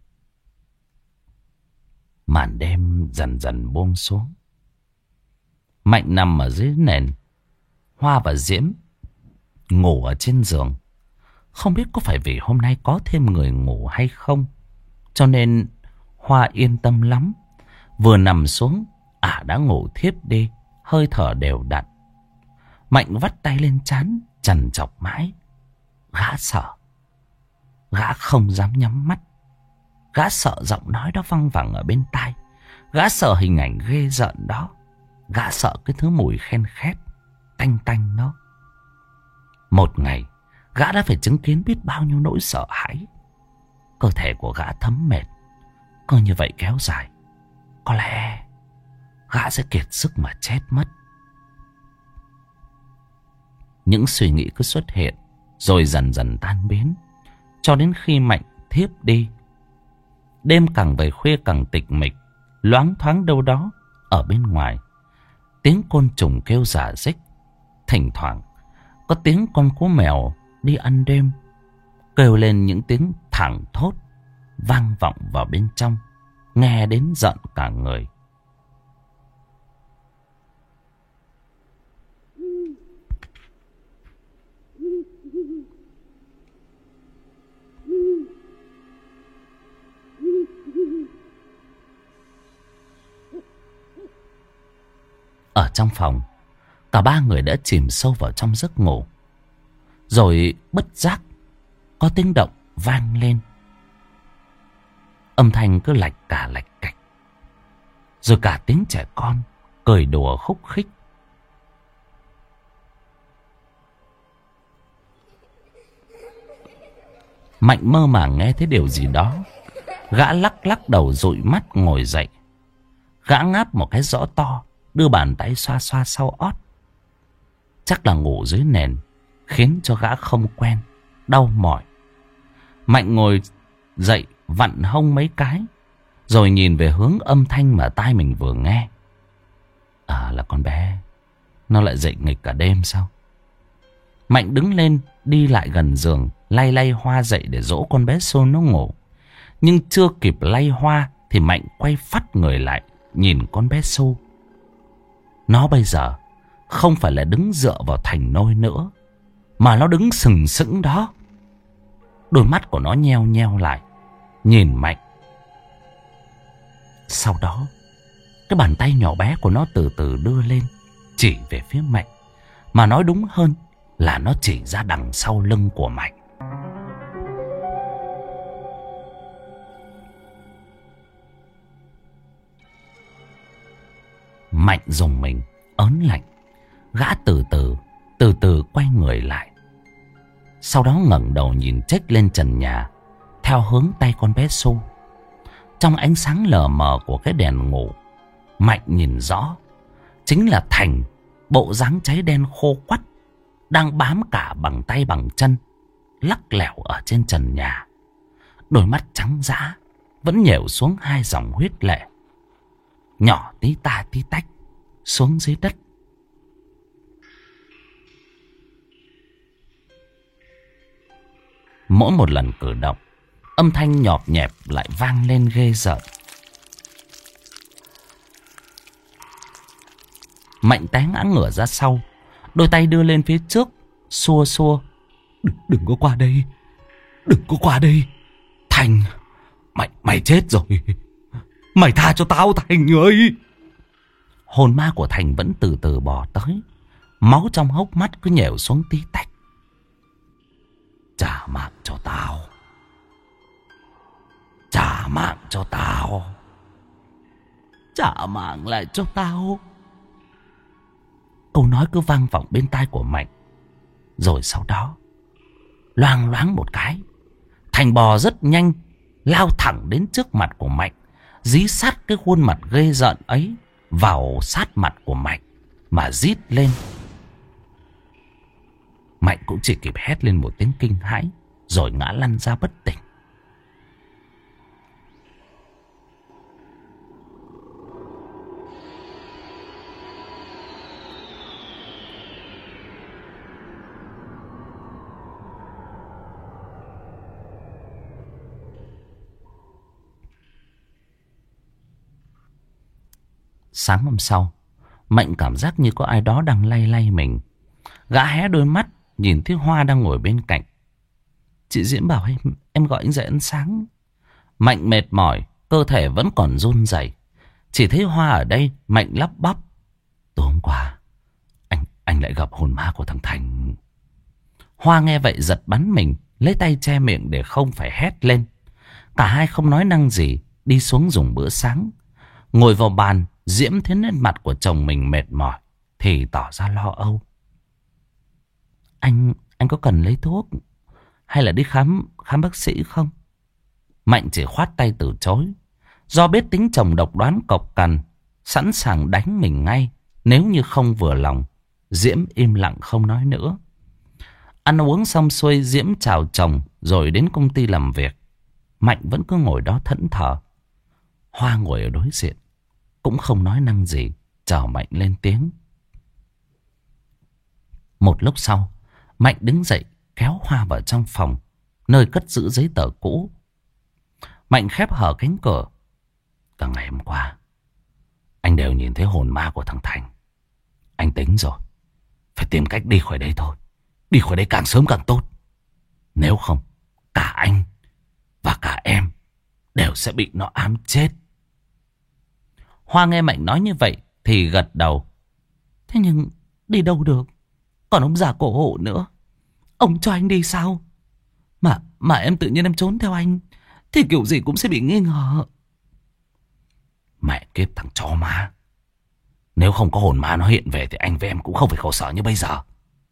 Màn đêm dần dần buông xuống. Mạnh nằm ở dưới nền. Hoa và Diễm ngủ ở trên giường. Không biết có phải vì hôm nay có thêm người ngủ hay không, cho nên Hoa yên tâm lắm. Vừa nằm xuống, ả à đã ngủ thiếp đi, hơi thở đều đặn. Mạnh vắt tay lên trán, trằn trọc mãi. Gã sợ. Gã không dám nhắm mắt. Gã sợ giọng nói đó văng vẳng ở bên tai. Gã sợ hình ảnh ghê rợn đó. Gã sợ cái thứ mùi khen khét, tanh tanh đó. Một ngày, gã đã phải chứng kiến biết bao nhiêu nỗi sợ hãi. Cơ thể của gã thấm mệt. Cứ như vậy kéo dài, có lẽ gã sẽ kiệt sức mà chết mất. Những suy nghĩ cứ xuất hiện, rồi dần dần tan biến, cho đến khi Mạnh thiếp đi. Đêm càng về khuya càng tịch mịch. Loáng thoáng đâu đó ở bên ngoài, tiếng côn trùng kêu rả rích. Thỉnh thoảng có tiếng con cú mèo đi ăn đêm kêu lên những tiếng thảng thốt, vang vọng vào bên trong, nghe đến giận cả người. Ở trong phòng, cả ba người đã chìm sâu vào trong giấc ngủ. Rồi bất giác có tiếng động vang lên. Âm thanh cứ lạch cả lạch cạch. Rồi cả tiếng trẻ con cười đùa khúc khích. Mạnh mơ màng nghe thấy điều gì đó. Gã lắc lắc đầu dụi mắt ngồi dậy. Gã ngáp một cái rõ to, đưa bàn tay xoa xoa sau ót. Chắc là ngủ dưới nền khiến cho gã không quen, đau mỏi. Mạnh ngồi dậy vặn hông mấy cái, rồi nhìn về hướng âm thanh mà tai mình vừa nghe. À, là con bé nó lại dậy nghịch cả đêm sao? Mạnh đứng lên đi lại gần giường, lay lay Hoa dậy để dỗ con bé Xô nó ngủ. Nhưng chưa kịp lay Hoa thì Mạnh quay phắt người lại nhìn con bé Xô. Nó bây giờ không phải là đứng dựa vào thành nôi nữa, mà nó đứng sừng sững đó. Đôi mắt của nó nheo nheo lại, nhìn Mạnh. Sau đó, cái bàn tay nhỏ bé của nó từ từ đưa lên, chỉ về phía Mạnh. Mà nói đúng hơn là nó chỉ ra đằng sau lưng của Mạnh. Mạnh dùng mình, ớn lạnh. Gã từ từ, từ từ quay người lại. Sau đó ngẩng đầu nhìn chếch lên trần nhà, theo hướng tay con bé Xô. Trong ánh sáng lờ mờ của cái đèn ngủ, Mạnh nhìn rõ, chính là Thành, bộ dáng cháy đen khô quắt, đang bám cả bằng tay bằng chân, lắc lẻo ở trên trần nhà. Đôi mắt trắng dã vẫn nhểu xuống hai dòng huyết lệ, nhỏ tí ta tí tách xuống dưới đất. Mỗi một lần cử động, âm thanh nhọp nhẹp lại vang lên ghê rợn. Mạnh té ngã ngửa ra sau, đôi tay đưa lên phía trước, xua xua. Đừng, đừng có qua đây, đừng có qua đây. Thành, mày, mày chết rồi. Mày tha cho tao Thành ơi. Hồn ma của Thành vẫn từ từ bò tới, máu trong hốc mắt cứ nhèo xuống tí tách. Trả mạng cho tao, trả mạng cho tao, trả mạng lại cho tao. Câu nói cứ vang vọng bên tai của Mạnh. Rồi sau đó, loang loáng một cái, Thành bò rất nhanh, lao thẳng đến trước mặt của Mạnh, dí sát cái khuôn mặt ghê rợn ấy vào sát mặt của Mạnh mà rít lên. Mạnh cũng chỉ kịp hét lên một tiếng kinh hãi, rồi ngã lăn ra bất tỉnh. Sáng hôm sau, Mạnh cảm giác như có ai đó đang lay lay mình. Gã hé đôi mắt, nhìn thấy Hoa đang ngồi bên cạnh. Chị Diễm bảo em, em gọi anh dậy ăn sáng. Mạnh mệt mỏi, cơ thể vẫn còn run rẩy. Chỉ thấy Hoa ở đây, Mạnh lắp bắp. Tối hôm qua, anh anh lại gặp hồn ma của thằng Thành. Hoa nghe vậy giật bắn mình, lấy tay che miệng để không phải hét lên. Cả hai không nói năng gì, đi xuống dùng bữa sáng. Ngồi vào bàn, Diễm thấy nét mặt của chồng mình mệt mỏi thì tỏ ra lo âu. Anh, anh có cần lấy thuốc hay là đi khám khám bác sĩ không? Mạnh chỉ khoát tay từ chối. Do biết tính chồng độc đoán cộc cằn, sẵn sàng đánh mình ngay nếu như không vừa lòng. Diễm im lặng không nói nữa. Ăn uống xong xuôi, Diễm chào chồng rồi đến công ty làm việc. Mạnh vẫn cứ ngồi đó thẫn thờ. Hoa ngồi ở đối diện, cũng không nói năng gì, chờ Mạnh lên tiếng. Một lúc sau, Mạnh đứng dậy kéo Hoa vào trong phòng, nơi cất giữ giấy tờ cũ. Mạnh khép hở cánh cửa. Cả ngày hôm qua, anh đều nhìn thấy hồn ma của thằng Thành. Anh tính rồi, phải tìm cách đi khỏi đây thôi. Đi khỏi đây càng sớm càng tốt. Nếu không, cả anh và cả em đều sẽ bị nó ám chết. Hoa nghe Mạnh nói như vậy thì gật đầu. Thế nhưng đi đâu được? Còn ông già cổ hộ nữa, ông cho anh đi sao? Mà mà em tự nhiên em trốn theo anh thì kiểu gì cũng sẽ bị nghi ngờ. Mẹ kiếp thằng chó má. Nếu không có hồn ma nó hiện về thì anh với em cũng không phải khổ sở như bây giờ.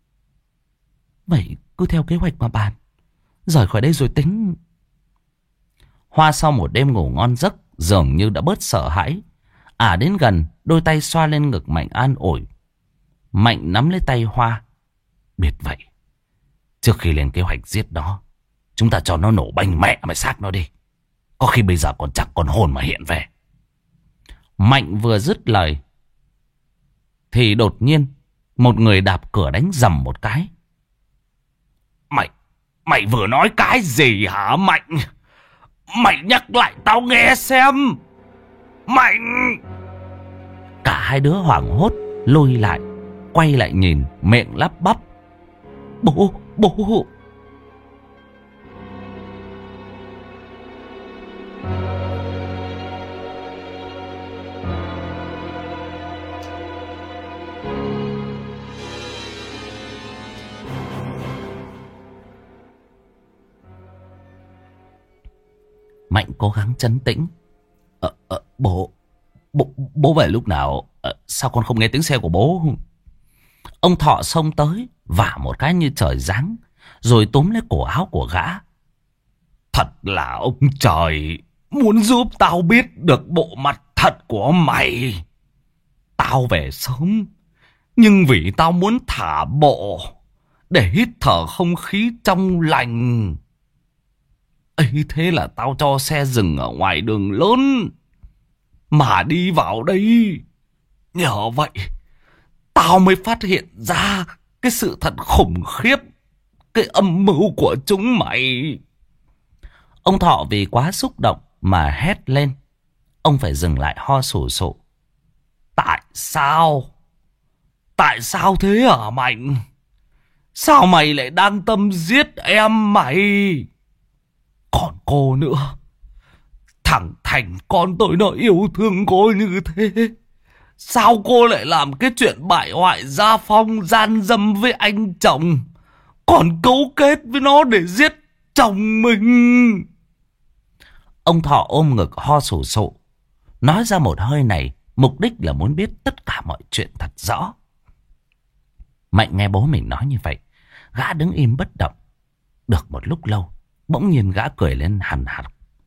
Vậy cứ theo kế hoạch mà bàn, rời khỏi đây rồi tính. Hoa sau một đêm ngủ ngon giấc dường như đã bớt sợ hãi. À đến gần, đôi tay xoa lên ngực Mạnh an ủi. Mạnh nắm lấy tay Hoa. Biết vậy, trước khi lên kế hoạch giết nó, chúng ta cho nó nổ banh mẹ mày xác nó đi. Có khi bây giờ còn chẳng còn hồn mà hiện về. Mạnh vừa dứt lời thì đột nhiên một người đạp cửa đánh rầm một cái. Mày, mày vừa nói cái gì hả Mạnh? Mày nhắc lại tao nghe xem. Mạnh! Cả hai đứa hoảng hốt lùi lại, quay lại nhìn, miệng lắp bắp. Bố, bố! Mạnh cố gắng trấn tĩnh. Ờ, ờ, bố, bố, bố về lúc nào? Ờ, sao con không nghe tiếng xe của bố? Ông Thọ xông tới, vả một cái như trời giáng, rồi túm lấy cổ áo của gã. Thật là ông trời muốn giúp tao biết được bộ mặt thật của mày. Tao về sớm, nhưng vì tao muốn thả bộ để hít thở không khí trong lành. Ấy thế là tao cho xe dừng ở ngoài đường lớn mà đi vào đây. Nhờ vậy tao mới phát hiện ra cái sự thật khủng khiếp, cái âm mưu của chúng mày. Ông Thọ vì quá xúc động mà hét lên. Ông phải dừng lại ho sù sụ. Tại sao? Tại sao thế hả Mạnh? Sao mày lại đang tâm giết em mày? Còn cô nữa. Thằng Thành con tôi nó yêu thương cô như thế. Sao cô lại làm cái chuyện bại hoại gia phong gian dâm với anh chồng, còn cấu kết với nó để giết chồng mình? Ông Thọ ôm ngực ho sù sụ, nói ra một hơi này, mục đích là muốn biết tất cả mọi chuyện thật rõ. Mạnh nghe bố mình nói như vậy, gã đứng im bất động. Được một lúc lâu, bỗng nhiên gã cười lên hằn hằn.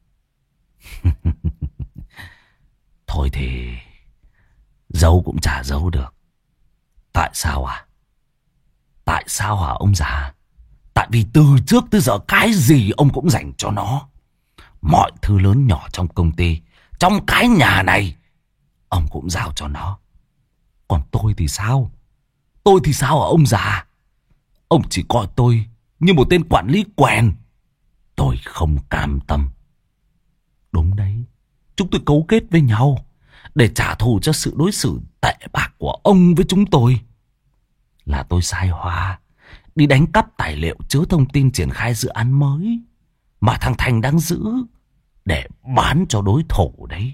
Thôi thì giấu cũng chả giấu được. Tại sao à? Tại sao hả ông già? Tại vì từ trước tới giờ cái gì ông cũng dành cho nó. Mọi thứ lớn nhỏ trong công ty, trong cái nhà này, ông cũng giao cho nó. Còn tôi thì sao? Tôi thì sao hả ông già? Ông chỉ coi tôi như một tên quản lý quèn. Tôi không cam tâm. Đúng đấy, chúng tôi cấu kết với nhau để trả thù cho sự đối xử tệ bạc của ông với chúng tôi. Là tôi sai Hoa đi đánh cắp tài liệu chứa thông tin triển khai dự án mới mà thằng Thành đang giữ để bán cho đối thủ đấy.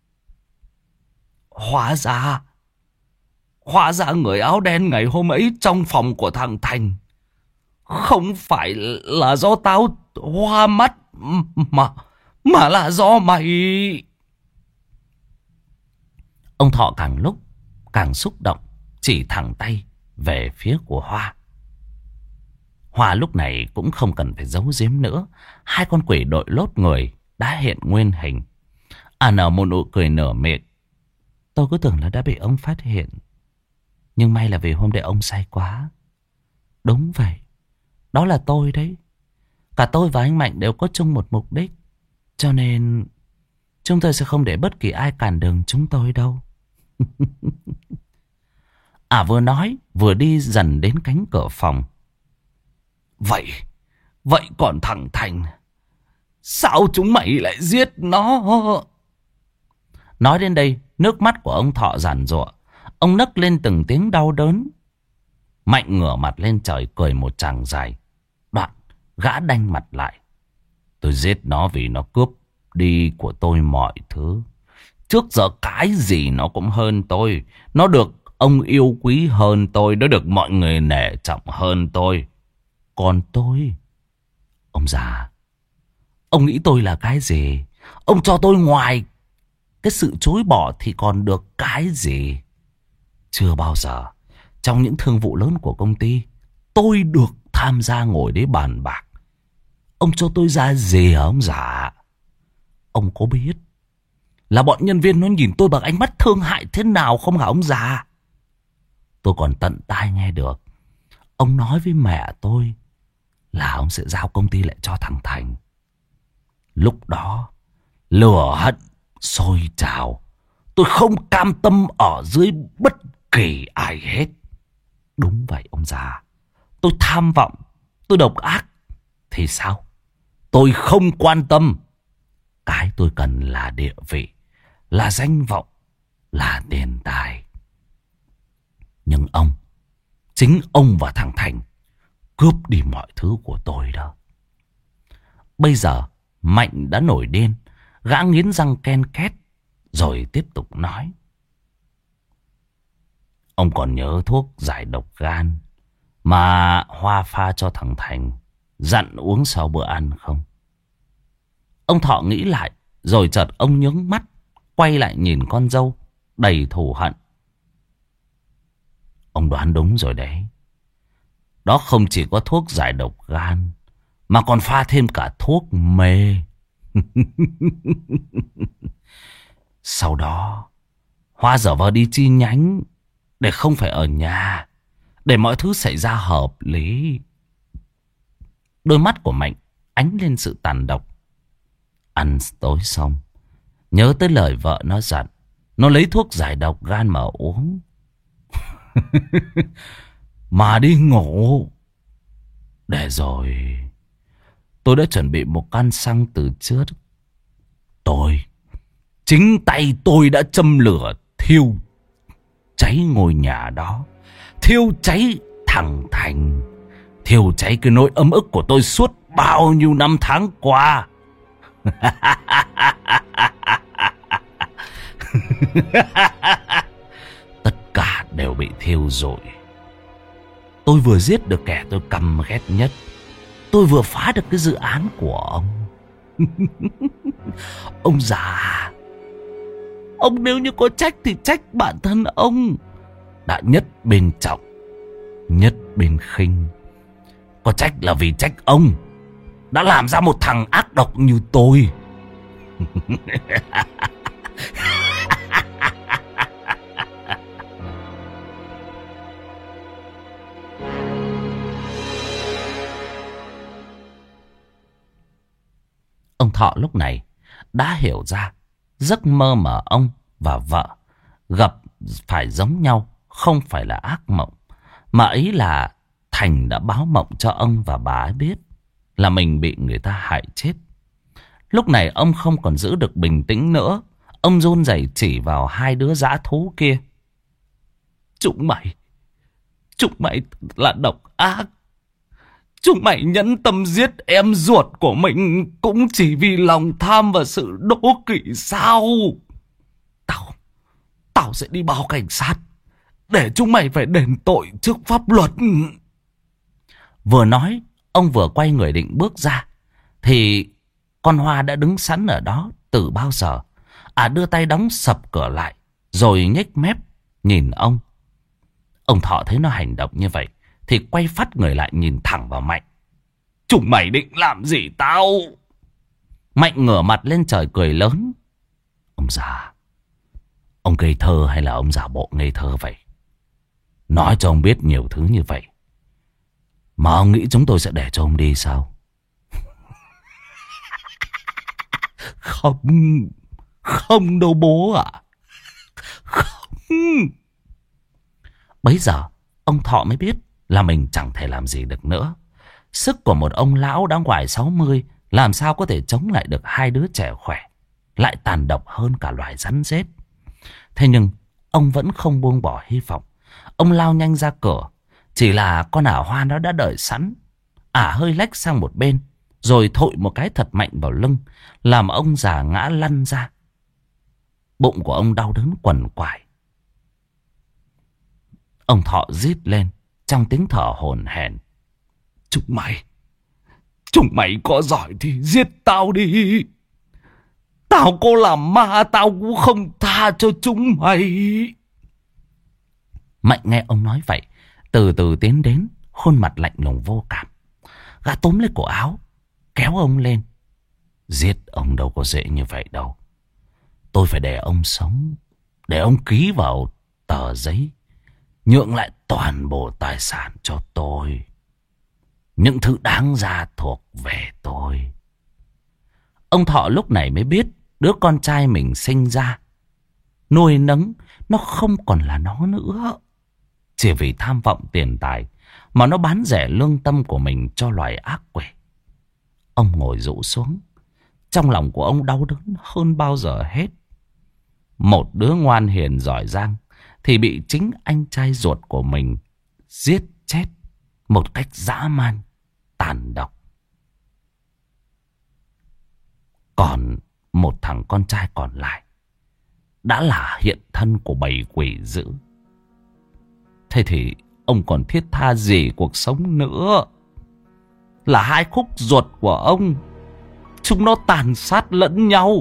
Hóa ra, hóa ra người áo đen ngày hôm ấy trong phòng của thằng Thành không phải là do tao hoa mắt mà mà là do mày. Ông Thọ càng lúc càng xúc động, chỉ thẳng tay về phía của Hoa. Hoa lúc này cũng không cần phải giấu giếm nữa. Hai con quỷ đội lốt người đã hiện nguyên hình. À, nở một nụ cười nở miệng. Tôi cứ tưởng là đã bị ông phát hiện, nhưng may là vì hôm nay ông say quá. Đúng vậy, đó là tôi đấy. Cả tôi và anh Mạnh đều có chung một mục đích, cho nên chúng tôi sẽ không để bất kỳ ai cản đường chúng tôi đâu. À, vừa nói vừa đi dần đến cánh cửa phòng. Vậy, vậy còn thằng Thành, sao chúng mày lại giết nó? Nói đến đây, nước mắt của ông Thọ giàn giụa. Ông nấc lên từng tiếng đau đớn. Mạnh ngửa mặt lên trời cười một tràng dài. Đoạn gã đanh mặt lại. Tôi giết nó vì nó cướp đi của tôi mọi thứ. Trước giờ cái gì nó cũng hơn tôi. Nó được ông yêu quý hơn tôi. Nó được mọi người nể trọng hơn tôi. Còn tôi, ông già, ông nghĩ tôi là cái gì? Ông cho tôi ngoài cái sự chối bỏ thì còn được cái gì? Chưa bao giờ trong những thương vụ lớn của công ty tôi được tham gia ngồi đấy bàn bạc. Ông cho tôi ra gì hả ông già? Ông có biết là bọn nhân viên nó nhìn tôi bằng ánh mắt thương hại thế nào không hả ông già? Tôi còn tận tai nghe được ông nói với mẹ tôi là ông sẽ giao công ty lại cho thằng Thành. Lúc đó lửa hận sôi trào. Tôi không cam tâm ở dưới bất kỳ ai hết. Đúng vậy ông già. Tôi tham vọng, tôi độc ác thì sao? Tôi không quan tâm. Cái tôi cần là địa vị, là danh vọng, là tiền tài. Nhưng ông, chính ông và thằng Thành cướp đi mọi thứ của tôi đó. Bây giờ Mạnh đã nổi điên. Gã nghiến răng ken két rồi tiếp tục nói. Ông còn nhớ thuốc giải độc gan mà Hoa pha cho thằng Thành, dặn uống sau bữa ăn không? Ông Thọ nghĩ lại, rồi chợt ông nhướng mắt, quay lại nhìn con dâu đầy thù hận. Ông đoán đúng rồi đấy. Đó không chỉ có thuốc giải độc gan, mà còn pha thêm cả thuốc mê. Sau đó Hoa giả vờ đi chi nhánh để không phải ở nhà, để mọi thứ xảy ra hợp lý. Đôi mắt của Mạnh ánh lên sự tàn độc. Ăn tối xong, nhớ tới lời vợ nó dặn, nó lấy thuốc giải độc gan mà uống. Mà đi ngủ. Để rồi tôi đã chuẩn bị một căn xăng từ trước. Tôi, chính tay tôi đã châm lửa thiêu cháy ngôi nhà đó, thiêu cháy thằng Thành, thiêu cháy cái nỗi ấm ức của tôi suốt bao nhiêu năm tháng qua. Tất cả đều bị thiêu rụi. Tôi vừa giết được kẻ tôi căm ghét nhất, tôi vừa phá được cái dự án của ông. Ông già, ông nếu như có trách thì trách bản thân ông. Đã nhất bên trọng, nhất bên khinh. Có trách là vì trách ông đã làm ra một thằng ác độc như tôi. Ông Thọ lúc này đã hiểu ra giấc mơ mà ông và vợ gặp phải giống nhau không phải là ác mộng, mà ấy là Thành đã báo mộng cho ông và bà ấy biết là mình bị người ta hại chết. Lúc này ông không còn giữ được bình tĩnh nữa. Ông run rẩy chỉ vào hai đứa dã thú kia. Chúng mày, chúng mày là độc ác. Chúng mày nhẫn tâm giết em ruột của mình cũng chỉ vì lòng tham và sự đố kỵ sao? Tao, tao sẽ đi báo cảnh sát để chúng mày phải đền tội trước pháp luật. Vừa nói, ông vừa quay người định bước ra, thì con Hoa đã đứng sẵn ở đó từ bao giờ. À đưa tay đóng sập cửa lại, rồi nhếch mép nhìn ông. Ông Thọ thấy nó hành động như vậy thì quay phát người lại nhìn thẳng vào Mạnh. Chúng mày định làm gì tao? Mạnh ngửa mặt lên trời cười lớn. Ông già, ông ngây thơ hay là ông giả bộ ngây thơ vậy? Nói cho ông biết nhiều thứ như vậy mà ông nghĩ chúng tôi sẽ để cho ông đi sao? Không, không đâu bố ạ. Không. Bấy giờ ông Thọ mới biết là mình chẳng thể làm gì được nữa. Sức của một ông lão đã ngoài sáu mươi làm sao có thể chống lại được hai đứa trẻ khỏe, lại tàn độc hơn cả loài rắn rết. Thế nhưng ông vẫn không buông bỏ hy vọng. Ông lao nhanh ra cửa. Chỉ là con ả Hoa nó đã đợi sẵn. Ả hơi lách sang một bên, rồi thội một cái thật mạnh vào lưng, làm ông già ngã lăn ra. Bụng của ông đau đớn quằn quại. Ông Thọ rít lên trong tiếng thở hổn hển. Chúng mày, chúng mày có giỏi thì giết tao đi. Tao có làm ma tao cũng không tha cho chúng mày. Mạnh nghe ông nói vậy, từ từ tiến đến, khuôn mặt lạnh lùng vô cảm. Gã túm lấy cổ áo, kéo ông lên. Giết ông đâu có dễ như vậy đâu. Tôi phải để ông sống, để ông ký vào tờ giấy nhượng lại toàn bộ tài sản cho tôi. Những thứ đáng ra thuộc về tôi. Ông Thọ lúc này mới biết đứa con trai mình sinh ra, nuôi nấng, nó không còn là nó nữa. Chỉ vì tham vọng tiền tài mà nó bán rẻ lương tâm của mình cho loài ác quỷ. Ông ngồi rũ xuống. Trong lòng của ông đau đớn hơn bao giờ hết. Một đứa ngoan hiền giỏi giang thì bị chính anh trai ruột của mình giết chết một cách dã man, tàn độc. Còn một thằng con trai còn lại đã là hiện thân của bầy quỷ dữ. Thế thì ông còn thiết tha gì cuộc sống nữa? Là hai khúc ruột của ông, chúng nó tàn sát lẫn nhau.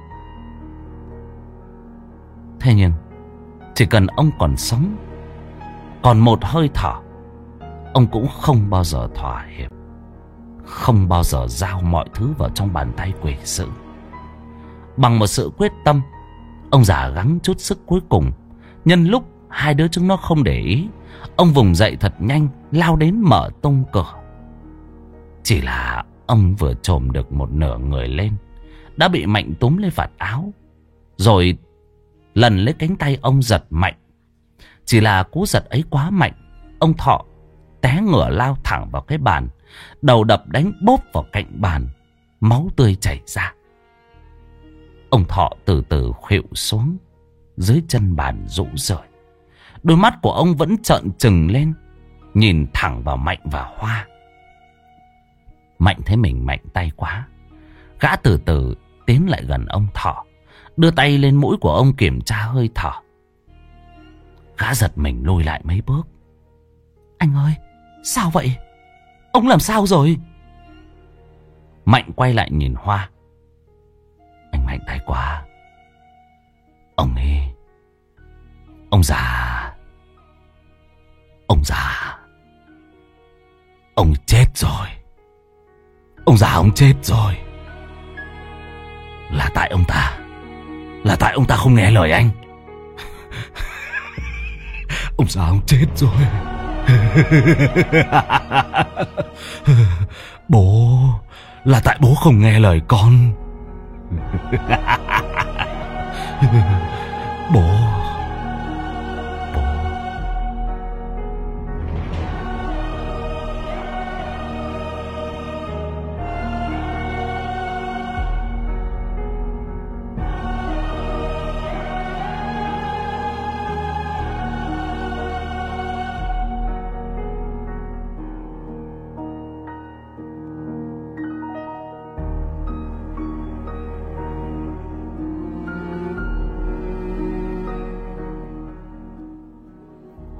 Thế nhưng chỉ cần ông còn sống, còn một hơi thở, ông cũng không bao giờ thỏa hiệp, không bao giờ giao mọi thứ vào trong bàn tay quỷ dữ. Bằng một sự quyết tâm, ông già gắng chút sức cuối cùng. Nhân lúc hai đứa chúng nó không để ý, ông vùng dậy thật nhanh, lao đến mở tung cửa. Chỉ là ông vừa chồm được một nửa người lên, đã bị Mạnh túm lấy vạt áo, rồi lần lấy cánh tay ông giật mạnh. Chỉ là cú giật ấy quá mạnh, ông Thọ té ngửa lao thẳng vào cái bàn, đầu đập đánh bốp vào cạnh bàn, máu tươi chảy ra. Ông Thọ từ từ khuỵu xuống dưới chân bàn rũ rượi. Đôi mắt của ông vẫn trợn trừng lên, nhìn thẳng vào Mạnh và Hoa. Mạnh thấy mình mạnh tay quá, gã từ từ tiến lại gần ông Thọ, đưa tay lên mũi của ông kiểm tra hơi thở. Gã giật mình lùi lại mấy bước. Anh ơi, sao vậy? Ông làm sao rồi? Mạnh quay lại nhìn Hoa. Anh mạnh tay quá. Ông ấy, ông già, ông già, ông chết rồi. Ông già ông chết rồi. Là tại ông ta, là tại ông ta không nghe lời anh. Ông già ông chết rồi. Bố, là tại bố không nghe lời con. Bố, bố.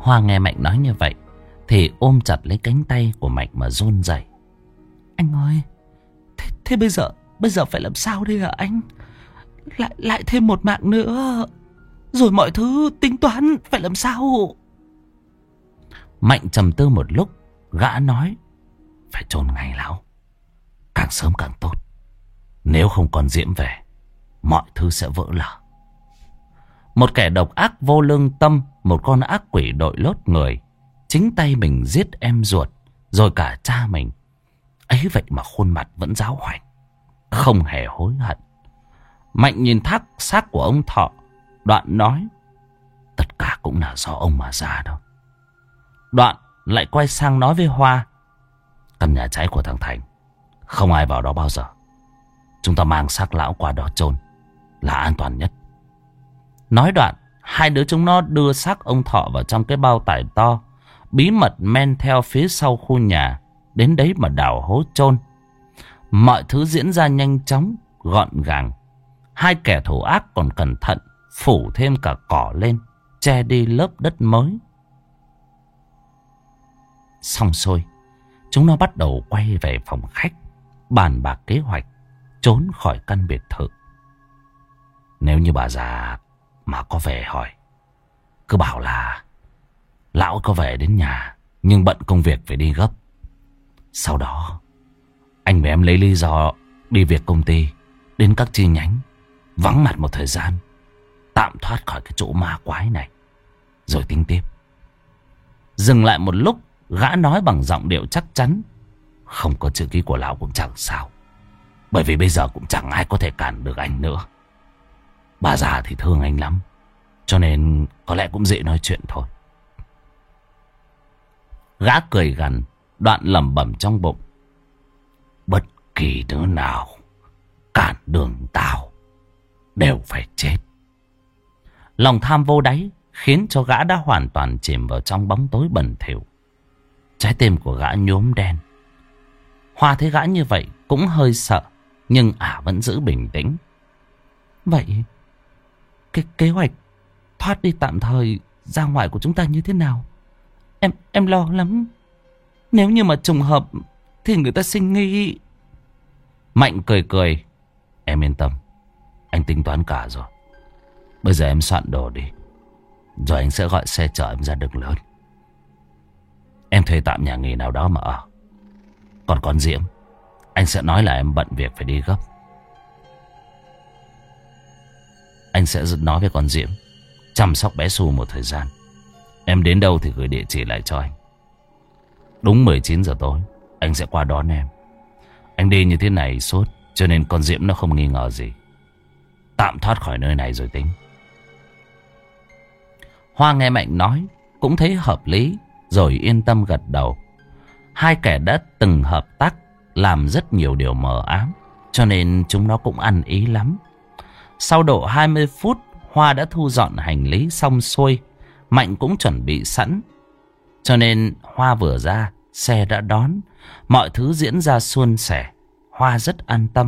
Hoa nghe Mạnh nói như vậy thì ôm chặt lấy cánh tay của Mạnh mà run rẩy. Anh ơi, thế, thế bây giờ bây giờ phải làm sao đây hả anh? Lại lại thêm một mạng nữa, rồi mọi thứ tính toán phải làm sao? Mạnh trầm tư một lúc, gã nói: phải chôn ngay lão, càng sớm càng tốt. Nếu không còn Diễm về, mọi thứ sẽ vỡ lở. Một kẻ độc ác vô lương tâm, một con ác quỷ đội lốt người, chính tay mình giết em ruột, rồi cả cha mình. Ấy vậy mà khuôn mặt vẫn ráo hoảnh, không hề hối hận. Mạnh nhìn thác xác của ông Thọ, đoạn nói: tất cả cũng là do ông mà ra đâu. Đoạn lại quay sang nói với Hoa: căn nhà cháy của thằng Thành, không ai vào đó bao giờ. Chúng ta mang xác lão qua đó chôn là an toàn nhất. Nói đoạn, hai đứa chúng nó đưa xác ông Thọ vào trong cái bao tải to, bí mật men theo phía sau khu nhà, đến đấy mà đào hố chôn. Mọi thứ diễn ra nhanh chóng, gọn gàng. Hai kẻ thủ ác còn cẩn thận phủ thêm cả cỏ lên, che đi lớp đất mới. Xong xuôi, chúng nó bắt đầu quay về phòng khách, bàn bạc kế hoạch trốn khỏi căn biệt thự. Nếu như bà già mà có về hỏi, cứ bảo là lão có về đến nhà nhưng bận công việc phải đi gấp. Sau đó anh và em lấy lý do đi việc công ty đến các chi nhánh, vắng mặt một thời gian, tạm thoát khỏi cái chỗ ma quái này, rồi tính tiếp. Dừng lại một lúc, gã nói bằng giọng điệu chắc chắn: không có chữ ký của lão cũng chẳng sao, bởi vì bây giờ cũng chẳng ai có thể cản được anh nữa. Bà già thì thương anh lắm, cho nên có lẽ cũng dễ nói chuyện thôi. Gã cười gằn, đoạn lẩm bẩm trong bụng: bất kỳ đứa nào cản đường tao đều phải chết. Lòng tham vô đáy khiến cho gã đã hoàn toàn chìm vào trong bóng tối bẩn thỉu. Trái tim của gã nhuốm đen. Hoa thấy gã như vậy cũng hơi sợ, nhưng ả vẫn giữ bình tĩnh. Vậy cái kế hoạch thoát đi tạm thời ra ngoài của chúng ta như thế nào? Em em lo lắm. Nếu như mà trùng hợp thì người ta sinh nghi. Mạnh cười cười: em yên tâm, anh tính toán cả rồi. Bây giờ em soạn đồ đi, rồi anh sẽ gọi xe chở em ra đường lớn. Em thuê tạm nhà nghỉ nào đó mà ở. Còn con Diễm, anh sẽ nói là em bận việc phải đi gấp. Anh sẽ nói với con Diễm chăm sóc bé Su một thời gian. Em đến đâu thì gửi địa chỉ lại cho anh. Đúng mười chín giờ tối anh sẽ qua đón em. Anh đi như thế này suốt, cho nên con Diễm nó không nghi ngờ gì. Tạm thoát khỏi nơi này rồi tính. Hoa nghe Mạnh nói cũng thấy hợp lý, rồi yên tâm gật đầu. Hai kẻ đã từng hợp tác làm rất nhiều điều mờ ám, cho nên chúng nó cũng ăn ý lắm. Sau độ hai mươi phút, Hoa đã thu dọn hành lý xong xuôi. Mạnh cũng chuẩn bị sẵn, cho nên Hoa vừa ra, xe đã đón. Mọi thứ diễn ra suôn sẻ, Hoa rất an tâm.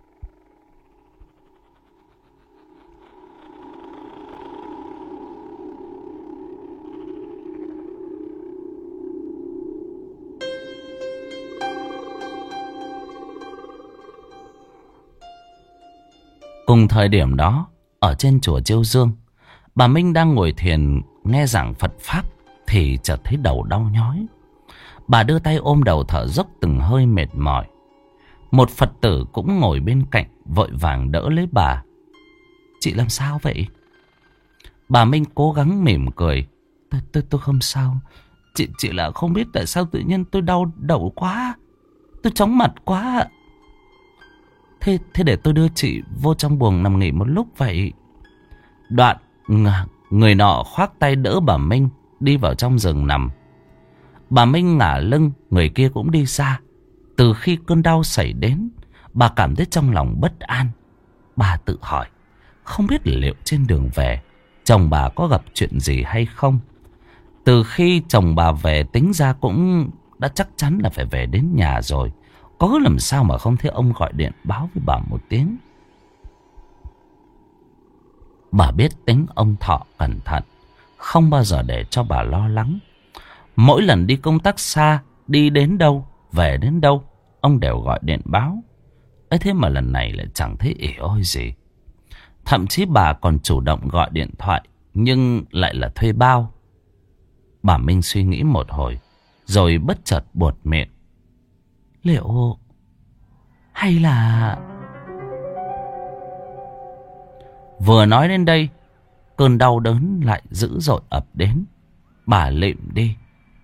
Cùng thời điểm đó, ở trên chùa Chiêu Dương, bà Minh đang ngồi thiền nghe giảng Phật Pháp thì chợt thấy đầu đau nhói. Bà đưa tay ôm đầu thở dốc từng hơi mệt mỏi. Một Phật tử cũng ngồi bên cạnh vội vàng đỡ lấy bà. Chị làm sao vậy? Bà Minh cố gắng mỉm cười. Tôi, tôi, tôi không sao. Chị, chị là không biết tại sao tự nhiên tôi đau đầu quá. Tôi chóng mặt quá. Thế, thế để tôi đưa chị vô trong buồng nằm nghỉ một lúc vậy. Đoạn người nọ khoác tay đỡ bà Minh đi vào trong giường nằm. Bà Minh ngả lưng, người kia cũng đi xa. Từ khi cơn đau xảy đến, bà cảm thấy trong lòng bất an. Bà tự hỏi, không biết liệu trên đường về chồng bà có gặp chuyện gì hay không. Từ khi chồng bà về tính ra cũng đã chắc chắn là phải về đến nhà rồi. Có làm sao mà không thấy ông gọi điện báo với bà một tiếng. Bà biết tính ông Thọ cẩn thận, không bao giờ để cho bà lo lắng. Mỗi lần đi công tác xa, đi đến đâu, về đến đâu, ông đều gọi điện báo. ấy thế mà lần này lại chẳng thấy ỉ ôi gì. Thậm chí bà còn chủ động gọi điện thoại, nhưng lại là thuê bao. Bà Minh suy nghĩ một hồi, rồi bất chợt buột miệng. Liệu hay là... Vừa nói đến đây, cơn đau đớn lại dữ dội ập đến. Bà lịm đi.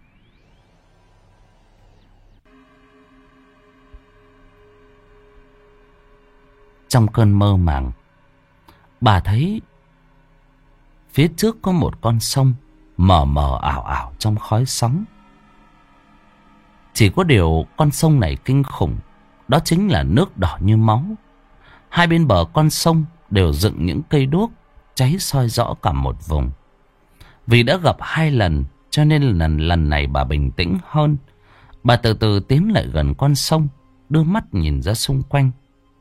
Trong cơn mơ màng, bà thấy phía trước có một con sông mờ mờ ảo ảo trong khói sóng. Chỉ có điều con sông này kinh khủng, đó chính là nước đỏ như máu. Hai bên bờ con sông đều dựng những cây đuốc cháy soi rõ cả một vùng. Vì đã gặp hai lần cho nên lần lần này bà bình tĩnh hơn. Bà từ từ tiến lại gần con sông, đưa mắt nhìn ra xung quanh.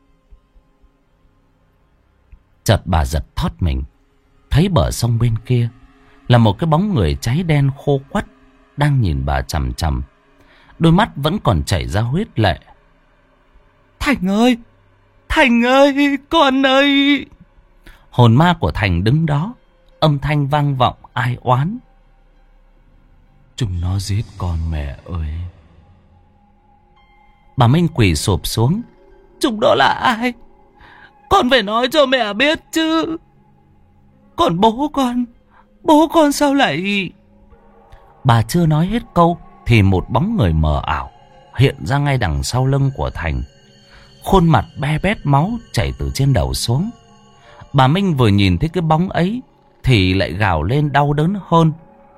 Chợt bà giật thót mình, thấy bờ sông bên kia là một cái bóng người cháy đen khô quắt đang nhìn bà chằm chằm. Đôi mắt vẫn còn chảy ra huyết lệ. Thành ơi! Thành ơi! Con ơi! Hồn ma của Thành đứng đó, âm thanh vang vọng ai oán. Chúng nó giết con mẹ ơi! Bà Minh quỳ sụp xuống. Chúng đó là ai? Con phải nói cho mẹ biết chứ. Còn bố con, bố con sao lại... Bà chưa nói hết câu thì một bóng người mờ ảo hiện ra ngay đằng sau lưng của Thành. Khuôn mặt be bét máu chảy từ trên đầu xuống. Bà Minh vừa nhìn thấy cái bóng ấy thì lại gào lên đau đớn hơn.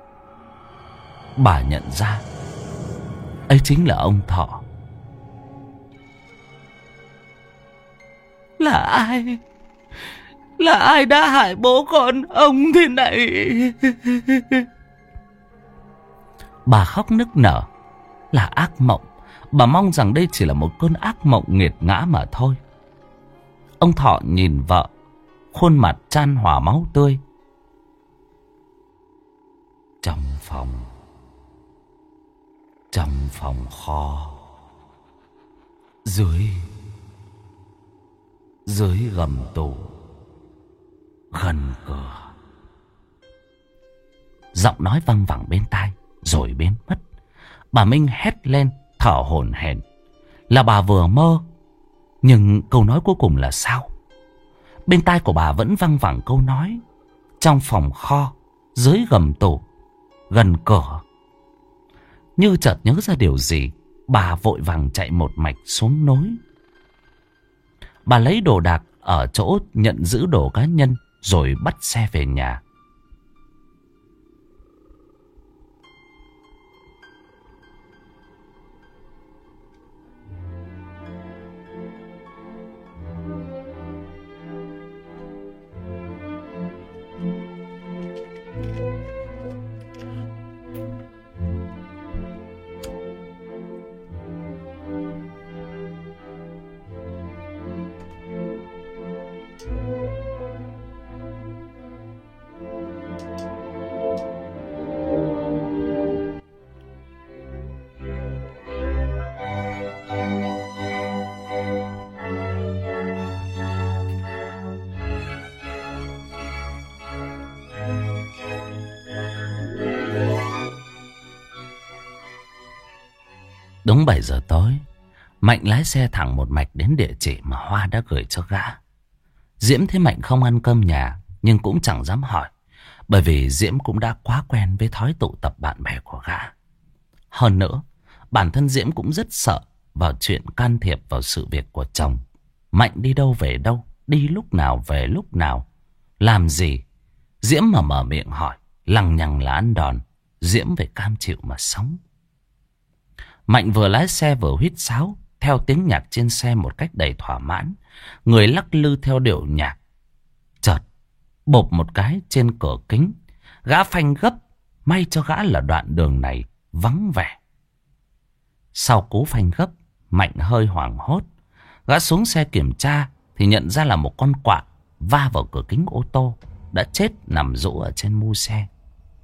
Bà nhận ra ấy chính là ông Thọ. Là ai? Là ai đã hại bố con ông thế này? Bà khóc nức nở. Là ác mộng. Bà mong rằng đây chỉ là một cơn ác mộng nghiệt ngã mà thôi. Ông Thọ nhìn vợ, khuôn mặt chan hòa máu tươi. Trong phòng, trong phòng kho, dưới, dưới gầm tủ, gần cửa. Giọng nói văng vẳng bên tai rồi biến mất. Bà Minh hét lên thở hổn hển. Là bà vừa mơ, nhưng câu nói cuối cùng là sao? Bên tai của bà vẫn văng vẳng câu nói trong phòng kho, dưới gầm tủ, gần cửa. Như chợt nhớ ra điều gì, bà vội vàng chạy một mạch xuống nối. Bà lấy đồ đạc ở chỗ nhận giữ đồ cá nhân rồi bắt xe về nhà. Đúng bảy giờ tối, Mạnh lái xe thẳng một mạch đến địa chỉ mà Hoa đã gửi cho gã. Diễm thấy Mạnh không ăn cơm nhà, nhưng cũng chẳng dám hỏi, bởi vì Diễm cũng đã quá quen với thói tụ tập bạn bè của gã. Hơn nữa, bản thân Diễm cũng rất sợ vào chuyện can thiệp vào sự việc của chồng. Mạnh đi đâu về đâu, đi lúc nào về lúc nào, làm gì. Diễm mà mở miệng hỏi, lằng nhằng là ăn đòn. Diễm phải cam chịu mà sống. Mạnh vừa lái xe vừa huýt sáo theo tiếng nhạc trên xe một cách đầy thỏa mãn. Người lắc lư theo điệu nhạc. Chợt bộp một cái trên cửa kính. Gã phanh gấp. May cho gã là đoạn đường này vắng vẻ. Sau cú phanh gấp, Mạnh hơi hoảng hốt. Gã xuống xe kiểm tra thì nhận ra là một con quạ va vào cửa kính ô tô, đã chết nằm rũ ở trên mu xe.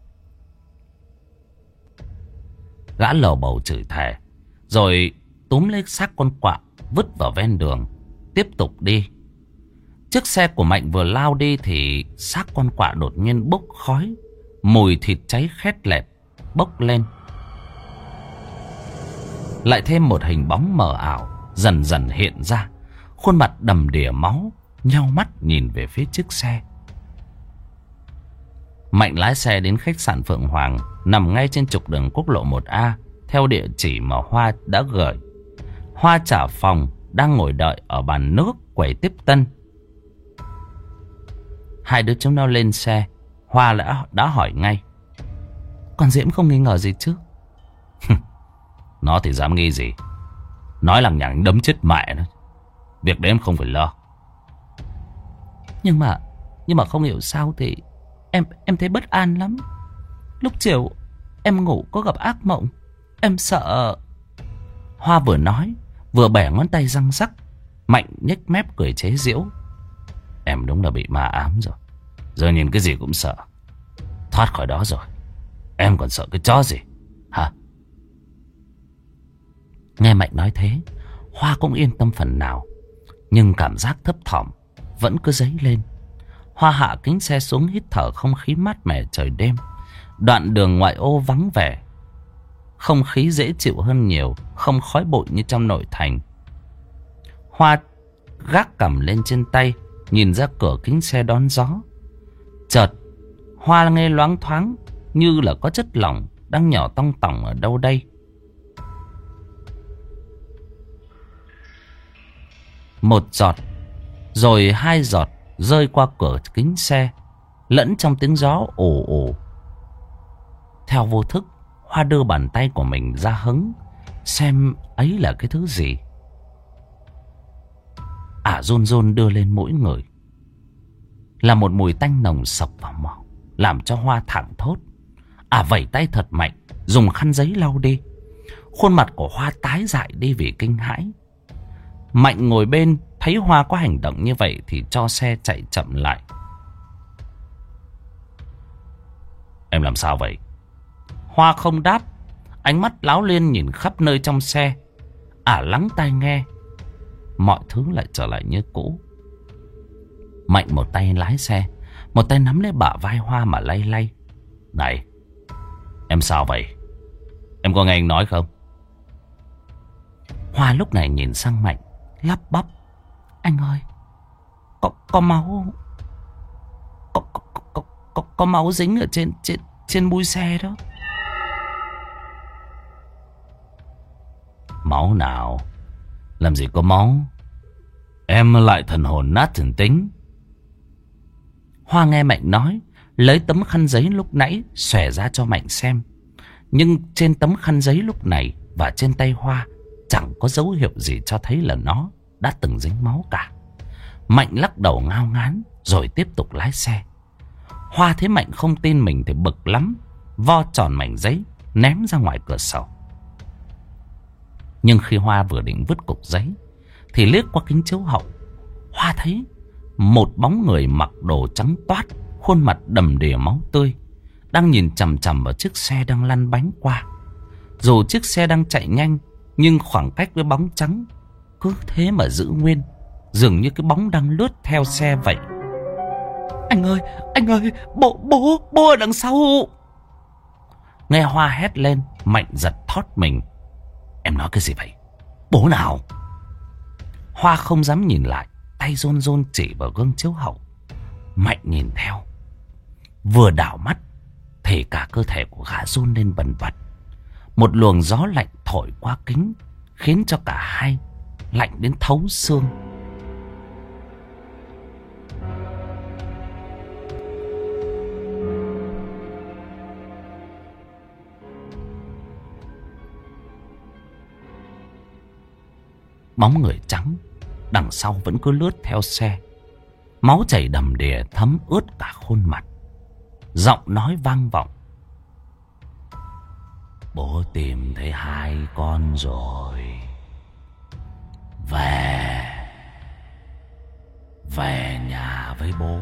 Gã lầu bầu chửi thề, rồi túm lấy xác con quạ vứt vào ven đường, tiếp tục đi. Chiếc xe của Mạnh vừa lao đi thì xác con quạ đột nhiên bốc khói, mùi thịt cháy khét lẹt bốc lên. Lại thêm một hình bóng mờ ảo dần dần hiện ra, khuôn mặt đầm đìa máu, nheo mắt nhìn về phía chiếc xe. Mạnh lái xe đến khách sạn Phượng Hoàng, nằm ngay trên trục đường quốc lộ một A, theo địa chỉ mà Hoa đã gửi. Hoa trả phòng, đang ngồi đợi ở bàn nước quầy tiếp tân. Hai đứa chúng nó lên xe, Hoa đã, đã hỏi ngay: Con Diễm không nghi ngờ gì chứ? Nó thì dám nghi gì? Nói lằng nhằng đấm chết mẹ nó. Việc đấy em không phải lo. Nhưng mà Nhưng mà không hiểu sao thì Em em thấy bất an lắm. Lúc chiều em ngủ có gặp ác mộng. Em sợ. Hoa vừa nói vừa bẻ ngón tay răng rắc. Mạnh nhếch mép cười chế giễu: Em đúng là bị ma ám rồi. Giờ nhìn cái gì cũng sợ. Thoát khỏi đó rồi, em còn sợ cái chó gì hả? Nghe Mạnh nói thế, Hoa cũng yên tâm phần nào, nhưng cảm giác thấp thỏm vẫn cứ dấy lên. Hoa hạ kính xe xuống hít thở không khí mát mẻ trời đêm. Đoạn đường ngoại ô vắng vẻ, không khí dễ chịu hơn nhiều, không khói bụi như trong nội thành. Hoa gác cằm lên trên tay, nhìn ra cửa kính xe đón gió. Chợt Hoa nghe loáng thoáng như là có chất lỏng đang nhỏ tong tỏng ở đâu đây. Một giọt, rồi hai giọt rơi qua cửa kính xe, lẫn trong tiếng gió ồ ồ. Theo vô thức, Hoa đưa bàn tay của mình ra hứng xem ấy là cái thứ gì. Ả run run đưa lên mũi người, là một mùi tanh nồng sộc vào mỏ, làm cho Hoa thảng thốt. Ả vẩy tay thật mạnh, dùng khăn giấy lau đi. Khuôn mặt của Hoa tái dại đi vì kinh hãi. Mạnh ngồi bên thấy Hoa có hành động như vậy thì cho xe chạy chậm lại. Em làm sao vậy? Hoa không đáp, ánh mắt láo liên nhìn khắp nơi trong xe. Ả lắng tai nghe, mọi thứ lại trở lại như cũ. Mạnh một tay lái xe, một tay nắm lấy bả vai Hoa mà lay lay. Này, em sao vậy? Em có nghe anh nói không? Hoa lúc này nhìn sang Mạnh, lắp bắp: Anh ơi, có, có máu có, có, có, có, có máu dính ở trên, trên, trên mui xe đó. Máu nào? Làm gì có máu? Em lại thần hồn nát thần tính. Hoa nghe Mạnh nói, lấy tấm khăn giấy lúc nãy xòe ra cho Mạnh xem. Nhưng trên tấm khăn giấy lúc này và trên tay Hoa chẳng có dấu hiệu gì cho thấy là nó đã từng dính máu cả. Mạnh lắc đầu ngao ngán rồi tiếp tục lái xe. Hoa thấy Mạnh không tin mình thì bực lắm, vo tròn mảnh giấy ném ra ngoài cửa sổ. Nhưng khi Hoa vừa định vứt cục giấy thì liếc qua kính chiếu hậu, Hoa thấy một bóng người mặc đồ trắng toát, khuôn mặt đầm đìa máu tươi, đang nhìn chằm chằm vào chiếc xe đang lăn bánh qua. Dù chiếc xe đang chạy nhanh, nhưng khoảng cách với bóng trắng cứ thế mà giữ nguyên, dường như cái bóng đang lướt theo xe vậy. Anh ơi, anh ơi, bố, bố, bố ở đằng sau. Nghe Hoa hét lên, Mạnh giật thót mình. Em nói cái gì vậy? Bố nào? Hoa không dám nhìn lại, tay run run chỉ vào gương chiếu hậu. Mạnh nhìn theo, vừa đảo mắt thì cả cơ thể của gã run lên bần bật. Một luồng gió lạnh thổi qua kính, khiến cho cả hai lạnh đến thấu xương. Bóng người trắng đằng sau vẫn cứ lướt theo xe. Máu chảy đầm đìa thấm ướt cả khuôn mặt. Giọng nói vang vọng: bố tìm thấy hai con rồi. Về Về nhà với bố.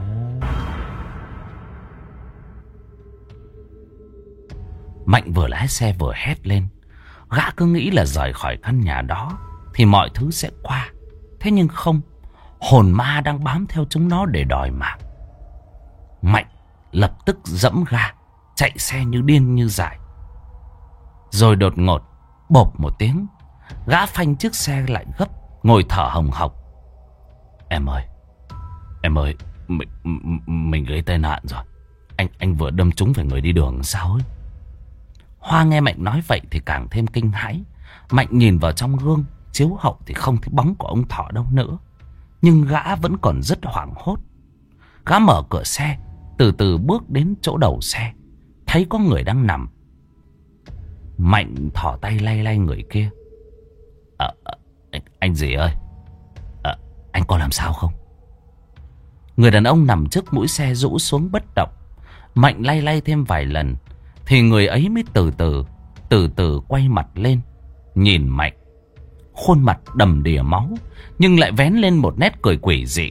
Mạnh vừa lái xe vừa hét lên. Gã cứ nghĩ là rời khỏi căn nhà đó thì mọi thứ sẽ qua. Thế nhưng không, hồn ma đang bám theo chúng nó để đòi mạng. Mạnh lập tức giẫm ga, chạy xe như điên như dại. Rồi đột ngột, bộp một tiếng, gã phanh chiếc xe lại gấp, ngồi thở hồng hộc. Em ơi, em ơi, mình, mình gây tai nạn rồi. Anh anh vừa đâm trúng phải người đi đường sao ấy. Hoa nghe Mạnh nói vậy thì càng thêm kinh hãi. Mạnh nhìn vào trong gương chiếu hậu thì không thấy bóng của ông Thọ đâu nữa. Nhưng gã vẫn còn rất hoảng hốt. Gã mở cửa xe, từ từ bước đến chỗ đầu xe, thấy có người đang nằm. Mạnh thỏ tay lay lay người kia. à, anh, anh gì ơi, à, anh có làm sao không? Người đàn ông nằm trước mũi xe rũ xuống bất động. Mạnh lay lay thêm vài lần thì người ấy mới từ từ Từ từ quay mặt lên, nhìn Mạnh. Khuôn mặt đầm đìa máu, nhưng lại vén lên một nét cười quỷ dị.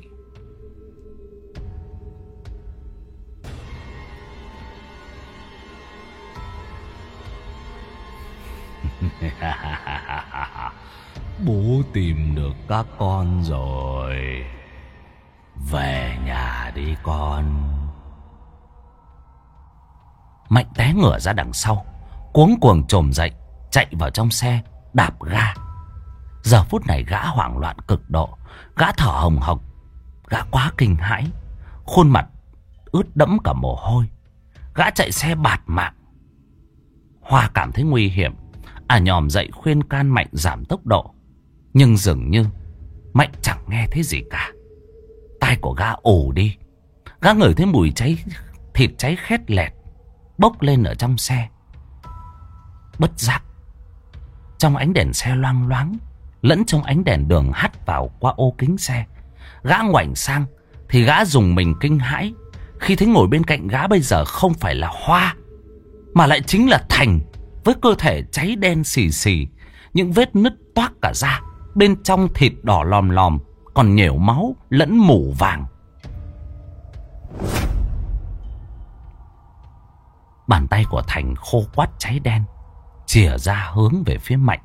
Bố tìm được các con rồi. Về nhà đi con. Mạnh té ngửa ra đằng sau, cuống cuồng trồm dậy, chạy vào trong xe, đạp ga. Giờ phút này gã hoảng loạn cực độ. Gã thở hồng hộc. Gã quá kinh hãi, khuôn mặt ướt đẫm cả mồ hôi. Gã chạy xe bạt mạng. Hoa cảm thấy nguy hiểm, à nhòm dậy khuyên can Mạnh giảm tốc độ. Nhưng dường như Mạnh chẳng nghe thấy gì cả. Tai của gã ù đi. Gã ngửi thấy mùi cháy, thịt cháy khét lẹt bốc lên ở trong xe. Bất giác, trong ánh đèn xe loang loáng, lẫn trong ánh đèn đường hắt vào qua ô kính xe, gã ngoảnh sang thì gã dùng mình kinh hãi khi thấy ngồi bên cạnh gã bây giờ không phải là Hoa, mà lại chính là Thành, với cơ thể cháy đen xì xì, những vết nứt toác cả da, bên trong thịt đỏ lòm lòm, còn nhểu máu lẫn mủ vàng. Bàn tay của Thành khô quắt cháy đen, chìa ra hướng về phía Mạnh.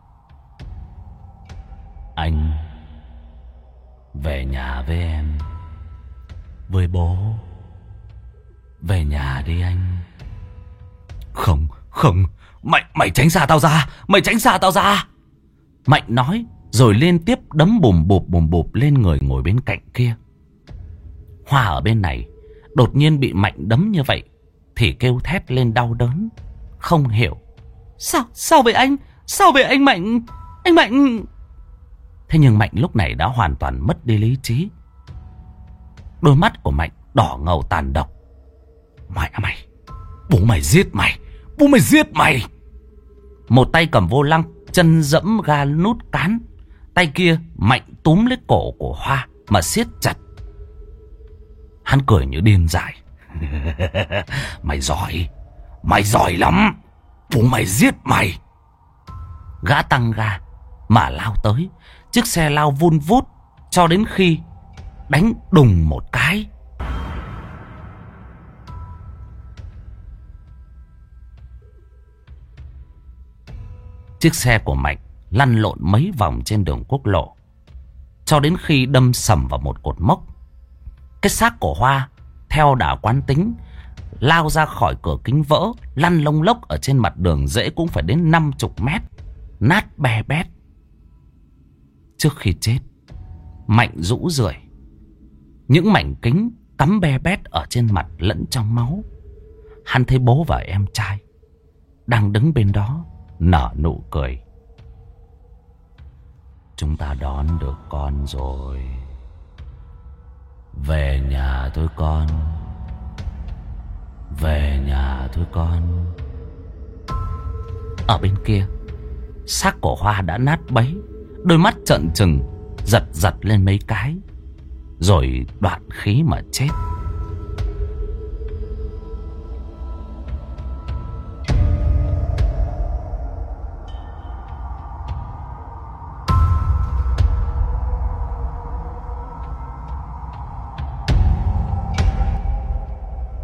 Anh về nhà với em, với bố. Về nhà đi anh. Không, không, Mạnh, mày tránh xa tao ra, mày tránh xa tao ra. Mạnh nói rồi liên tiếp đấm bùm bụp bùm bụp lên người ngồi bên cạnh kia. Hoa ở bên này đột nhiên bị Mạnh đấm như vậy thì kêu thét lên đau đớn, không hiểu. Sao, sao vậy anh? Sao vậy anh Mạnh? Anh Mạnh... Thế nhưng Mạnh lúc này đã hoàn toàn mất đi lý trí. Đôi mắt của Mạnh đỏ ngầu tàn độc. Mày à mày, bố mày giết mày, bố mày giết mày. Một tay cầm vô lăng, chân dẫm ga nút cán. Tay kia Mạnh túm lấy cổ của Hoa mà siết chặt. Hắn cười như điên dại. Mày giỏi, mày giỏi lắm, bố mày giết mày. Gã tăng ga mà lao tới. Chiếc xe lao vun vút cho đến khi đánh đùng một cái. Chiếc xe của Mạnh lăn lộn mấy vòng trên đường quốc lộ, cho đến khi đâm sầm vào một cột mốc. Cái xác của Hoa theo đà quán tính lao ra khỏi cửa kính vỡ, lăn lông lốc ở trên mặt đường dễ cũng phải đến năm chục mét, nát bè bét. Trước khi chết, Mạnh rũ rượi, những mảnh kính cắm be bét ở trên mặt lẫn trong máu. Hắn thấy bố và em trai đang đứng bên đó nở nụ cười. Chúng ta đón được con rồi. Về nhà thôi con. Về nhà thôi con. Ở bên kia, xác của Hoa đã nát bấy, đôi mắt trợn trừng, giật giật lên mấy cái, rồi đoạn khí mà chết.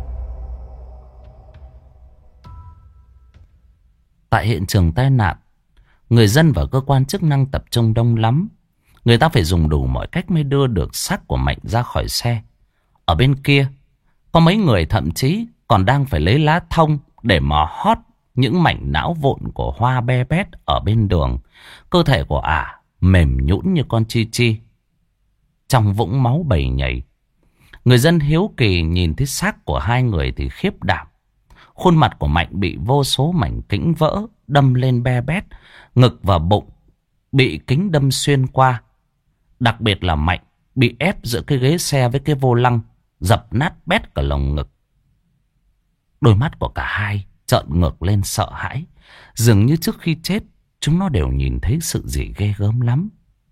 Tại hiện trường tai nạn, Người dân và cơ quan chức năng tập trung đông lắm. Người ta phải dùng đủ mọi cách mới đưa được xác của Mạnh ra khỏi xe. Ở bên kia, có mấy người thậm chí còn đang phải lấy lá thông để mà hót những mảnh não vụn của Hoa be bét ở bên đường. Cơ thể của ả mềm nhũn như con chi chi, trong vũng máu bầy nhảy. Người dân hiếu kỳ nhìn thấy xác của hai người thì khiếp đảm. Khuôn mặt của Mạnh bị vô số mảnh kính vỡ đâm lên be bét, ngực và bụng bị kính đâm xuyên qua. Đặc biệt là Mạnh bị ép giữa cái ghế xe với cái vô lăng, dập nát bét cả lồng ngực. Đôi mắt của cả hai trợn ngược lên sợ hãi, dường như trước khi chết chúng nó đều nhìn thấy sự gì ghê gớm lắm.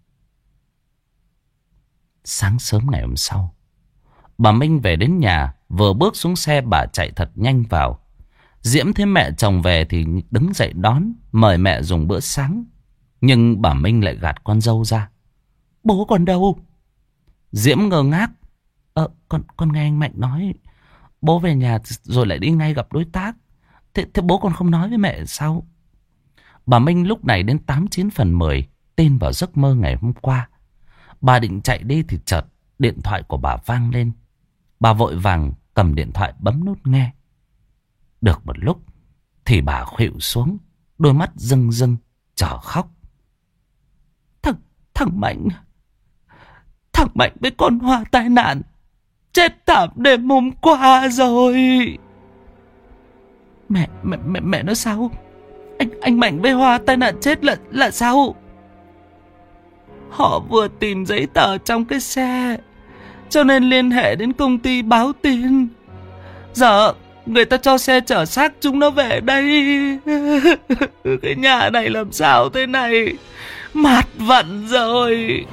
Sáng sớm ngày hôm sau, bà Minh về đến nhà, vừa bước xuống xe bà chạy thật nhanh vào. Diễm thấy mẹ chồng về thì đứng dậy đón, mời mẹ dùng bữa sáng. Nhưng bà Minh lại gạt con dâu ra. Bố còn đâu? Diễm ngơ ngác. Ờ, con, con nghe anh Mạnh nói bố về nhà rồi lại đi ngay gặp đối tác. Thế, thế bố còn không nói với mẹ sao? Bà Minh lúc này đến tám chín phần mười tin vào giấc mơ ngày hôm qua. Bà định chạy đi thì chợt điện thoại của bà vang lên. Bà vội vàng cầm điện thoại bấm nút nghe. Được một lúc thì bà khuỵu xuống, đôi mắt rưng rưng chờ khóc. Thằng, thằng Mạnh Thằng Mạnh với con Hoa tai nạn, chết thảm đêm hôm qua rồi. Mẹ, mẹ, mẹ, mẹ nói sao? Anh, anh Mạnh với Hoa tai nạn chết là, là sao? Họ vừa tìm giấy tờ trong cái xe, cho nên liên hệ đến công ty báo tin. Giờ người ta cho xe chở xác chúng nó về đây. Cái nhà này làm sao thế này? Mạt vận rồi.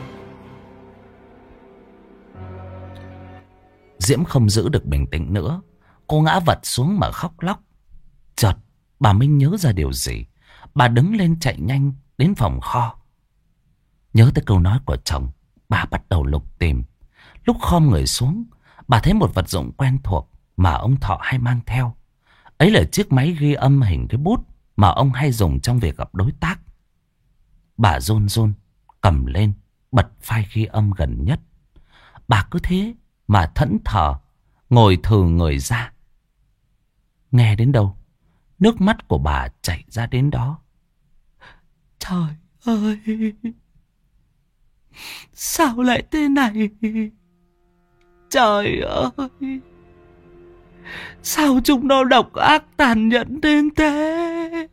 Diễm không giữ được bình tĩnh nữa. Cô ngã vật xuống mà khóc lóc. Chợt bà Minh nhớ ra điều gì. Bà đứng lên chạy nhanh đến phòng kho. Nhớ tới câu nói của chồng, bà bắt đầu lục tìm. Lúc khom người xuống, bà thấy một vật dụng quen thuộc mà ông Thọ hay mang theo. Ấy là chiếc máy ghi âm hình cái bút mà ông hay dùng trong việc gặp đối tác. Bà run run cầm lên, bật file ghi âm gần nhất. Bà cứ thế mà thẫn thờ ngồi thừ người ra. Nghe đến đâu, nước mắt của bà chảy ra đến đó. Trời ơi, sao lại thế này? Trời ơi, sao chúng nó độc ác tàn nhẫn đến thế?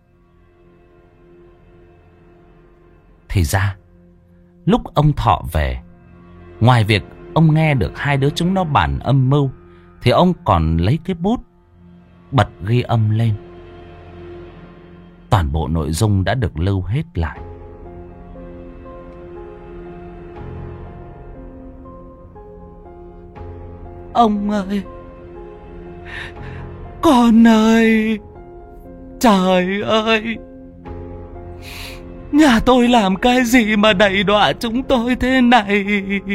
Thì ra, lúc ông Thọ về, ngoài việc ông nghe được hai đứa chúng nó bàn âm mưu, thì ông còn lấy cái bút bật ghi âm lên. Toàn bộ nội dung đã được lưu hết lại. Ông ơi, con ơi, trời ơi, nhà tôi làm cái gì mà đày đọa chúng tôi thế này?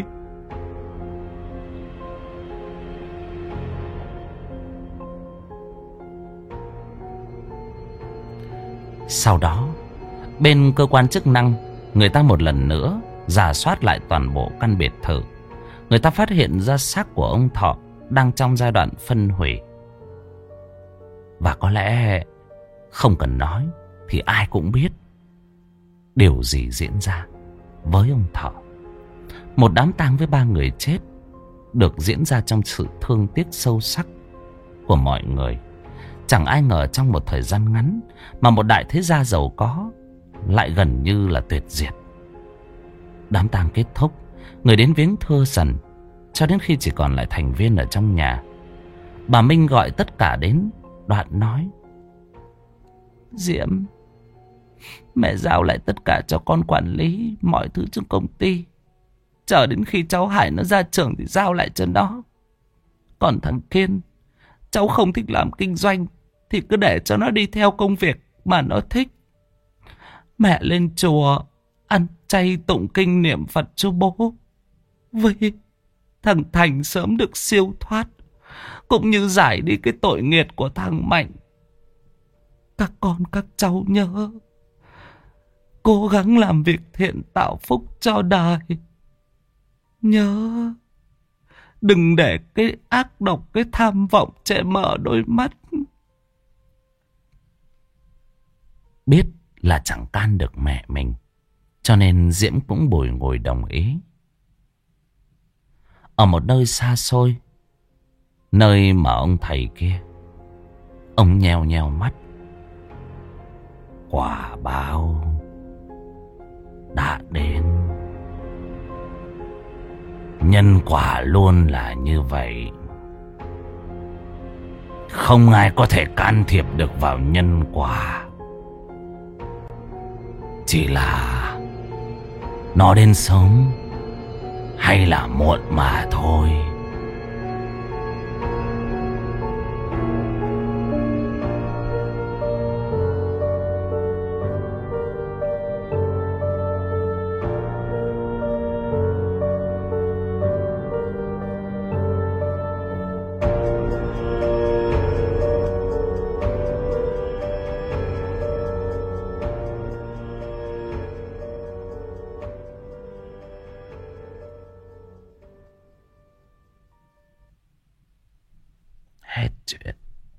Sau đó, bên cơ quan chức năng, người ta một lần nữa rà soát lại toàn bộ căn biệt thự. Người ta phát hiện ra xác của ông Thọ đang trong giai đoạn phân hủy. Và có lẽ không cần nói thì ai cũng biết điều gì diễn ra với ông Thọ. Một đám tang với ba người chết được diễn ra trong sự thương tiếc sâu sắc của mọi người. Chẳng ai ngờ trong một thời gian ngắn mà một đại thế gia giàu có lại gần như là tuyệt diệt. Đám tang kết thúc, người đến viếng thưa dần, cho đến khi chỉ còn lại thành viên ở trong nhà. Bà Minh gọi tất cả đến, đoạn nói: Diễm, mẹ giao lại tất cả cho con quản lý mọi thứ trong công ty. Chờ đến khi cháu Hải nó ra trường thì giao lại cho nó. Còn thằng Kiên, cháu không thích làm kinh doanh thì cứ để cho nó đi theo công việc mà nó thích. Mẹ lên chùa ăn chay tụng kinh niệm Phật cho bố, vì thằng Thành sớm được siêu thoát, cũng như giải đi cái tội nghiệt của thằng Mạnh. Các con các cháu nhớ, cố gắng làm việc thiện tạo phúc cho đời. Nhớ, đừng để cái ác độc, cái tham vọng che mở đôi mắt. Biết là chẳng can được mẹ mình, cho nên Diễm cũng bồi ngồi đồng ý. Ở một nơi xa xôi, nơi mà ông thầy kia, ông nheo nheo mắt. Quả báo đã đến. Nhân quả luôn là như vậy. Không ai có thể can thiệp được vào nhân quả. Chỉ là nó đến sớm hay là muộn mà thôi. Hết chuyện.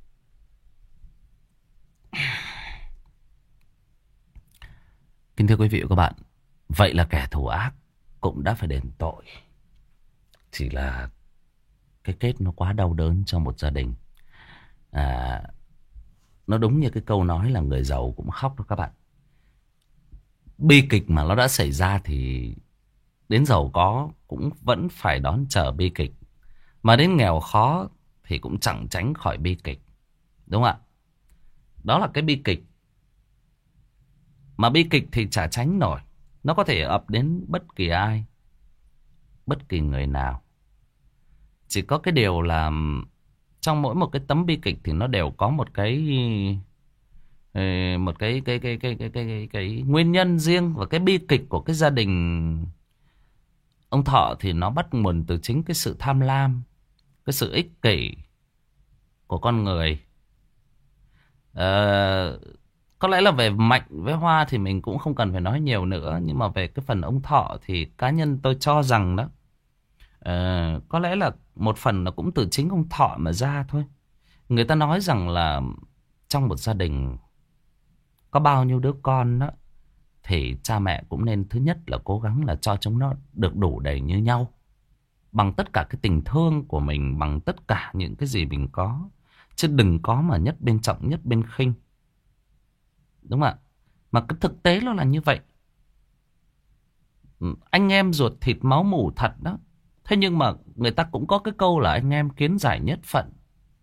Kính thưa quý vị và các bạn, vậy là kẻ thù ác cũng đã phải đền tội. Chỉ là cái kết nó quá đau đớn cho một gia đình. À, nó đúng như cái câu nói là người giàu cũng khóc đó các bạn. Bi kịch mà nó đã xảy ra thì đến giàu có cũng vẫn phải đón chờ bi kịch. Mà đến nghèo khó thì cũng chẳng tránh khỏi bi kịch. Đúng không ạ? Đó là cái bi kịch. Mà bi kịch thì chả tránh nổi. Nó có thể ập đến bất kỳ ai, bất kỳ người nào. Chỉ có cái điều là trong mỗi một cái tấm bi kịch thì nó đều có một cái một cái cái cái cái cái cái, cái, cái nguyên nhân riêng. Và cái bi kịch của cái gia đình ông Thọ thì nó bắt nguồn từ chính cái sự tham lam, cái sự ích kỷ của con người. Ờ, có lẽ là về Mạnh với Hoa thì mình cũng không cần phải nói nhiều nữa. Nhưng mà về cái phần ông Thọ thì cá nhân tôi cho rằng đó, ờ, có lẽ là một phần nó cũng từ chính ông Thọ mà ra thôi. Người ta nói rằng là trong một gia đình có bao nhiêu đứa con đó, thì cha mẹ cũng nên thứ nhất là cố gắng là cho chúng nó được đủ đầy như nhau. Bằng tất cả cái tình thương của mình, bằng tất cả những cái gì mình có. Chứ đừng có mà nhất bên trọng nhất bên khinh. Đúng không ạ? Mà cái thực tế nó là như vậy. Anh em ruột thịt máu mủ thật đó. Thế nhưng mà người ta cũng có cái câu là anh em kiến giải nhất phận.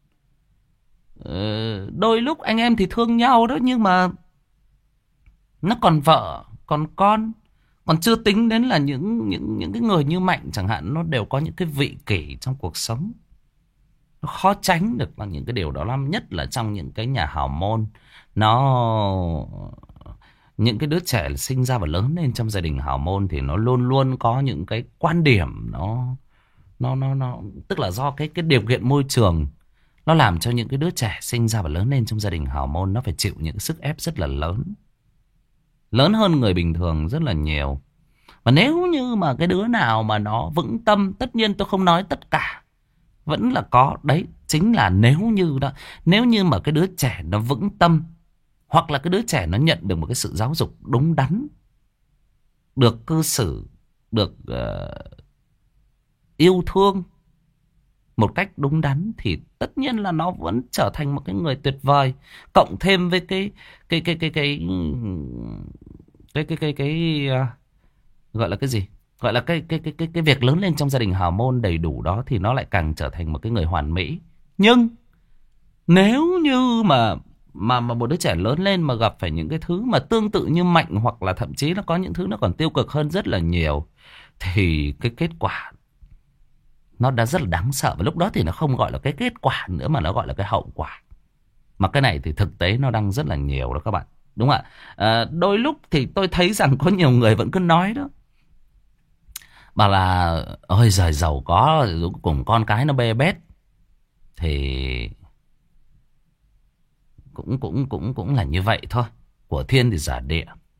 ờ, Đôi lúc anh em thì thương nhau đó, nhưng mà nó còn vợ, còn con. Còn chưa tính đến là những những những cái người như Mạnh chẳng hạn, nó đều có những cái vị kỷ trong cuộc sống. Nó khó tránh được bằng những cái điều đó lắm. Nhất là trong những cái nhà hào môn. Nó những cái đứa trẻ sinh ra và lớn lên trong gia đình hào môn thì nó luôn luôn có những cái quan điểm nó nó nó nó tức là do cái cái điều kiện môi trường nó làm cho những cái đứa trẻ sinh ra và lớn lên trong gia đình hào môn nó phải chịu những sức ép rất là lớn, lớn hơn người bình thường rất là nhiều. Và nếu như mà cái đứa nào mà nó vững tâm, tất nhiên tôi không nói tất cả, vẫn là có đấy, chính là nếu như đó, nếu như mà cái đứa trẻ nó vững tâm, hoặc là cái đứa trẻ nó nhận được một cái sự giáo dục đúng đắn, được cư xử, được uh, yêu thương một cách đúng đắn, thì tất nhiên là nó vẫn trở thành một cái người tuyệt vời. Cộng thêm với cái cái cái cái cái cái cái cái cái uh, gọi là cái gì, gọi là cái cái cái cái cái việc lớn lên trong gia đình hào môn đầy đủ đó, thì nó lại càng trở thành một cái người hoàn mỹ. Nhưng nếu như mà mà mà một đứa trẻ lớn lên mà gặp phải những cái thứ mà tương tự như Mạnh, hoặc là thậm chí nó có những thứ nó còn tiêu cực hơn rất là nhiều, thì cái kết quả nó đã rất là đáng sợ. Và lúc đó thì nó không gọi là cái kết quả nữa, mà nó gọi là cái hậu quả. Mà cái này thì thực tế nó đang rất là nhiều đó các bạn. Đúng không ạ? À, đôi lúc thì tôi thấy rằng có nhiều người vẫn cứ nói đó, bảo là ôi giời, giàu có rồi cùng con cái nó bê bết, thì cũng cũng cũng cũng là như vậy thôi. Của thiên thì giả địa.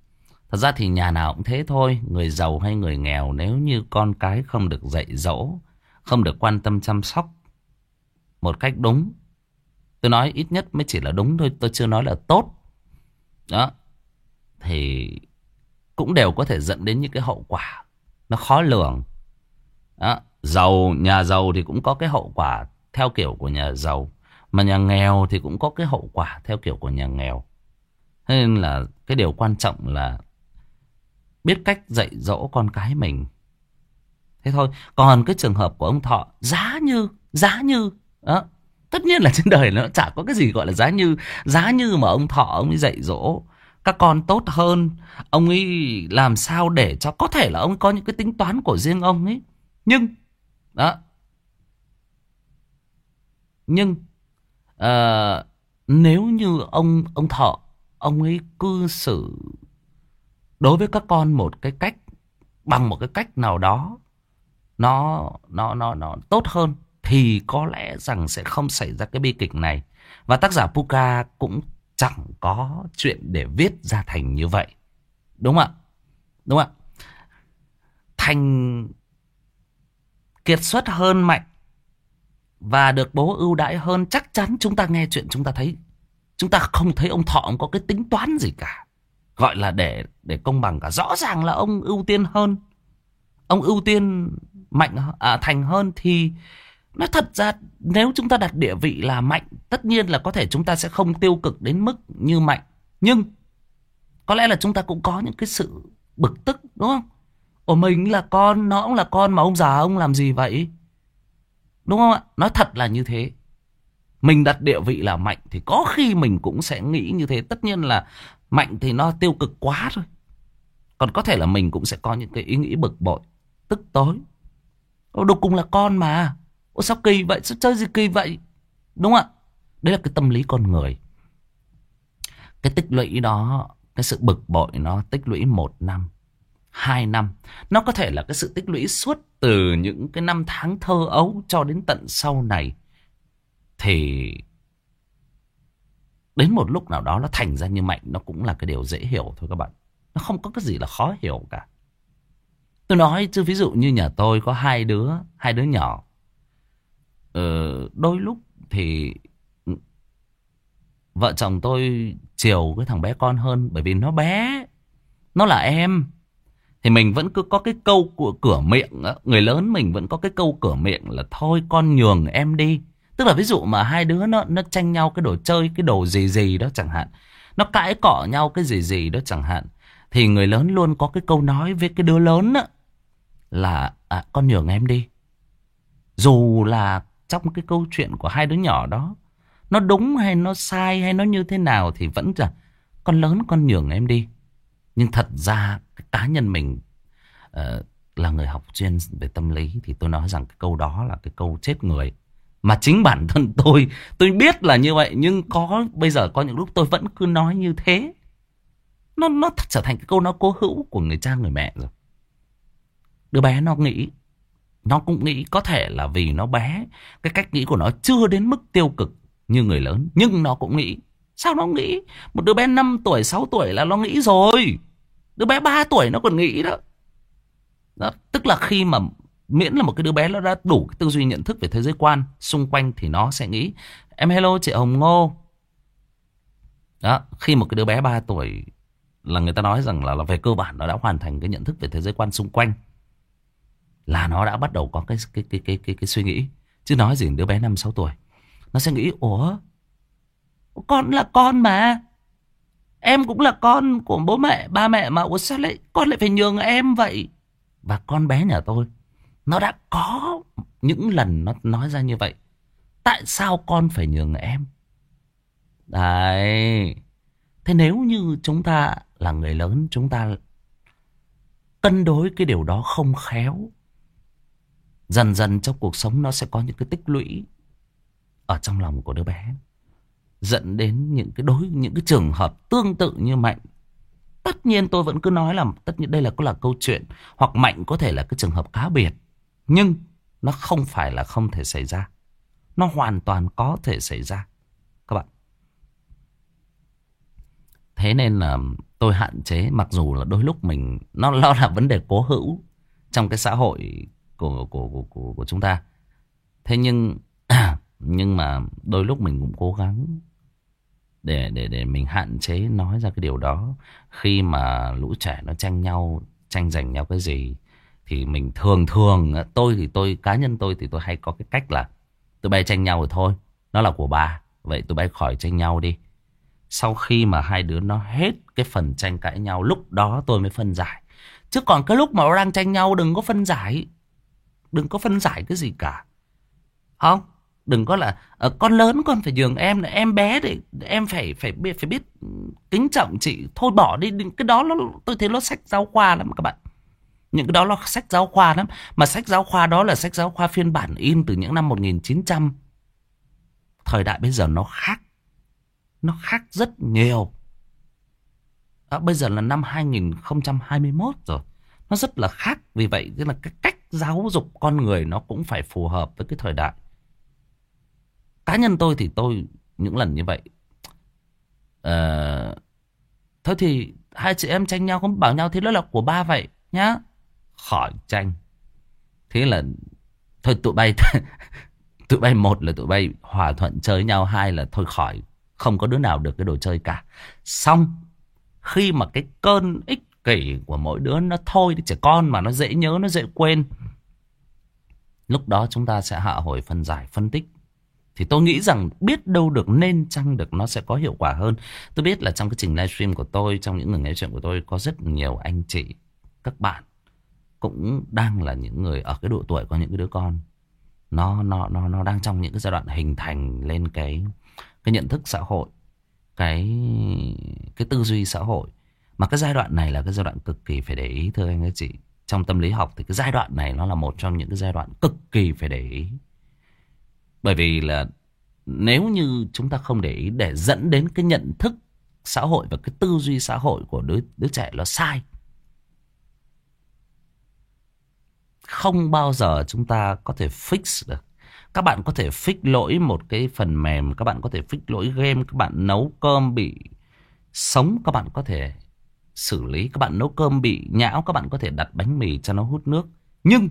Thật ra thì nhà nào cũng thế thôi. Người giàu hay người nghèo, nếu như con cái không được dạy dỗ, không được quan tâm chăm sóc một cách đúng, tôi nói ít nhất mới chỉ là đúng thôi, tôi chưa nói là tốt, đó, thì cũng đều có thể dẫn đến những cái hậu quả nó khó lường. Đó. Giàu, nhà giàu thì cũng có cái hậu quả theo kiểu của nhà giàu, mà nhà nghèo thì cũng có cái hậu quả theo kiểu của nhà nghèo. Thế nên là cái điều quan trọng là biết cách dạy dỗ con cái mình. Thế thôi. Còn cái trường hợp của ông Thọ, giá như, giá như, đó, tất nhiên là trên đời nó chả có cái gì gọi là giá như. Giá như mà ông Thọ ông ấy dạy dỗ các con tốt hơn, ông ấy làm sao để cho, có thể là ông ấy có những cái tính toán của riêng ông ấy, nhưng đó, nhưng uh, nếu như ông ông Thọ ông ấy cư xử đối với các con một cái cách, bằng một cái cách nào đó nó nó nó nó tốt hơn, thì có lẽ rằng sẽ không xảy ra cái bi kịch này. Và tác giả Puka cũng chẳng có chuyện để viết ra thành như vậy. Đúng không ạ? Đúng không ạ? Thành kiệt xuất hơn Mạnh và được bố ưu đãi hơn, chắc chắn chúng ta nghe chuyện chúng ta thấy, chúng ta không thấy ông Thọ ông có cái tính toán gì cả, gọi là để để công bằng cả. Rõ ràng là ông ưu tiên hơn, ông ưu tiên Mạnh à, Thành hơn. Thì nói thật ra, nếu chúng ta đặt địa vị là Mạnh, tất nhiên là có thể chúng ta sẽ không tiêu cực đến mức như Mạnh, nhưng có lẽ là chúng ta cũng có những cái sự bực tức, đúng không? Ồ, mình là con, nó cũng là con, mà ông già ông làm gì vậy? Đúng không ạ? Nói thật là như thế. Mình đặt địa vị là Mạnh thì có khi mình cũng sẽ nghĩ như thế. Tất nhiên là Mạnh thì nó tiêu cực quá thôi. Còn có thể là mình cũng sẽ có những cái ý nghĩ bực bội, tức tối. Ồ, đâu cùng là con mà. Ồ, sao kỳ vậy? Sao chơi gì kỳ vậy? Đúng không ạ? Đấy là cái tâm lý con người. Cái tích lũy đó, cái sự bực bội nó tích lũy một năm, hai năm. Nó có thể là cái sự tích lũy suốt từ những cái năm tháng thơ ấu cho đến tận sau này. Thì đến một lúc nào đó nó thành ra như Mạnh, nó cũng là cái điều dễ hiểu thôi các bạn. Nó không có cái gì là khó hiểu cả. Tôi nói chứ ví dụ như nhà tôi có hai đứa, hai đứa nhỏ. Ờ, đôi lúc thì vợ chồng tôi chiều cái thằng bé con hơn, bởi vì nó bé, nó là em. Thì mình vẫn cứ có cái câu của cửa miệng đó. Người lớn mình vẫn có cái câu cửa miệng là thôi con nhường em đi. Tức là ví dụ mà hai đứa nó nó tranh nhau cái đồ chơi, cái đồ gì gì đó chẳng hạn, nó cãi cọ nhau cái gì gì đó chẳng hạn, thì người lớn luôn có cái câu nói với cái đứa lớn đó là à, con nhường em đi. Dù là trong cái câu chuyện của hai đứa nhỏ đó, nó đúng hay nó sai hay nó như thế nào, thì vẫn là con lớn con nhường em đi. Nhưng thật ra cái cá nhân mình uh, là người học chuyên về tâm lý, thì tôi nói rằng cái câu đó là cái câu chết người. Mà chính bản thân tôi, tôi biết là như vậy, nhưng có bây giờ có những lúc tôi vẫn cứ nói như thế. Nó nó trở thành cái câu nói cố hữu của người cha người mẹ rồi. Đứa bé nó nghĩ, nó cũng nghĩ, có thể là vì nó bé, cái cách nghĩ của nó chưa đến mức tiêu cực như người lớn, nhưng nó cũng nghĩ. Sao nó nghĩ? Một đứa bé năm tuổi, sáu tuổi là nó nghĩ rồi. Đứa bé ba tuổi nó còn nghĩ đó. Đó. Tức là khi mà miễn là một cái đứa bé nó đã đủ cái tư duy nhận thức về thế giới quan xung quanh thì nó sẽ nghĩ. Em hello chị Hồng Ngô. Đó. Khi một cái đứa bé ba tuổi là người ta nói rằng là, là về cơ bản nó đã hoàn thành cái nhận thức về thế giới quan xung quanh, là nó đã bắt đầu có cái cái cái cái cái, cái suy nghĩ. Chứ nói gì đứa bé năm sáu tuổi, nó sẽ nghĩ ủa, con là con mà, em cũng là con của bố mẹ, ba mẹ mà, ủa sao lại con lại phải nhường em vậy? Và con bé nhà tôi, nó đã có những lần nó nói ra như vậy. Tại sao con phải nhường em? Đấy. Thế nếu như chúng ta là người lớn, chúng ta cân đối cái điều đó không khéo, dần dần trong cuộc sống nó sẽ có những cái tích lũy ở trong lòng của đứa bé, dẫn đến những cái đối những cái trường hợp tương tự như Mạnh. Tất nhiên tôi vẫn cứ nói là tất nhiên đây là có là câu chuyện, hoặc Mạnh có thể là cái trường hợp cá biệt, nhưng nó không phải là không thể xảy ra, nó hoàn toàn có thể xảy ra các bạn. Thế nên là tôi hạn chế, mặc dù là đôi lúc mình nó nó là vấn đề cố hữu trong cái xã hội của của của của, của chúng ta. Thế nhưng nhưng mà đôi lúc mình cũng cố gắng để để để mình hạn chế nói ra cái điều đó. Khi mà lũ trẻ nó tranh nhau, tranh giành nhau cái gì thì mình thường thường, tôi thì tôi cá nhân tôi thì tôi hay có cái cách là tụi bay tranh nhau rồi thôi, nó là của bà, vậy tụi bay khỏi tranh nhau đi. Sau khi mà hai đứa nó hết cái phần tranh cãi nhau, lúc đó tôi mới phân giải. Chứ còn cái lúc mà nó đang tranh nhau đừng có phân giải. Đừng có phân giải cái gì cả. Không? Đừng có là uh, con lớn con phải nhường em, em bé thì em phải phải biết phải biết kính trọng chị. Thôi bỏ đi, cái đó nó, tôi thấy nó sách giáo khoa lắm các bạn. Những cái đó là sách giáo khoa lắm. Mà sách giáo khoa đó là sách giáo khoa phiên bản in từ những năm một nghìn chín trăm. Thời đại bây giờ nó khác. Nó khác rất nhiều. À, bây giờ là năm hai nghìn không trăm hai mươi mốt rồi. Nó rất là khác. Vì vậy tức là cái cách giáo dục con người nó cũng phải phù hợp với cái thời đại. Cá nhân tôi thì tôi những lần như vậy, uh, thôi thì hai chị em tranh nhau không bảo nhau thế đó là của ba vậy nhá, khỏi tranh. Thế là thôi tụi bay tụi bay một là tụi bay hòa thuận chơi nhau, hai là thôi khỏi, không có đứa nào được cái đồ chơi cả. Xong khi mà cái cơn ích kỷ của mỗi đứa nó thôi, trẻ con mà nó dễ nhớ, nó dễ quên, lúc đó chúng ta sẽ hạ hồi phân giải phân tích. Thì tôi nghĩ rằng biết đâu được nên chăng được nó sẽ có hiệu quả hơn. Tôi biết là trong cái trình livestream của tôi, trong những người nghe chuyện của tôi, có rất nhiều anh chị, các bạn cũng đang là những người ở cái độ tuổi có những cái đứa con. Nó nó nó nó đang trong những cái giai đoạn hình thành lên cái cái nhận thức xã hội, cái cái tư duy xã hội. Mà cái giai đoạn này là cái giai đoạn cực kỳ phải để ý, thưa anh các chị. Trong tâm lý học thì cái giai đoạn này nó là một trong những cái giai đoạn cực kỳ phải để ý. Bởi vì là nếu như chúng ta không để ý để dẫn đến cái nhận thức xã hội và cái tư duy xã hội của đứa, đứa trẻ nó sai, không bao giờ chúng ta có thể fix được. Các bạn có thể fix lỗi một cái phần mềm, các bạn có thể fix lỗi game, các bạn nấu cơm bị sống, các bạn có thể xử lý, các bạn nấu cơm bị nhão, các bạn có thể đặt bánh mì cho nó hút nước. Nhưng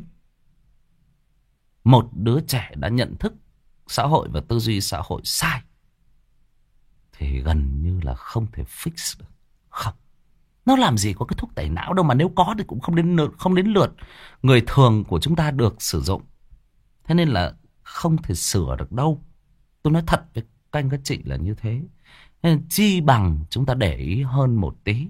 một đứa trẻ đã nhận thức xã hội và tư duy xã hội sai thì gần như là không thể fix được. Không. Nó làm gì có cái thuốc tẩy não đâu, mà nếu có thì cũng không đến lượt, không đến lượt người thường của chúng ta được sử dụng. Thế nên là không thể sửa được đâu. Tôi nói thật với các anh các chị là như thế. Nên chi bằng chúng ta để ý hơn một tí.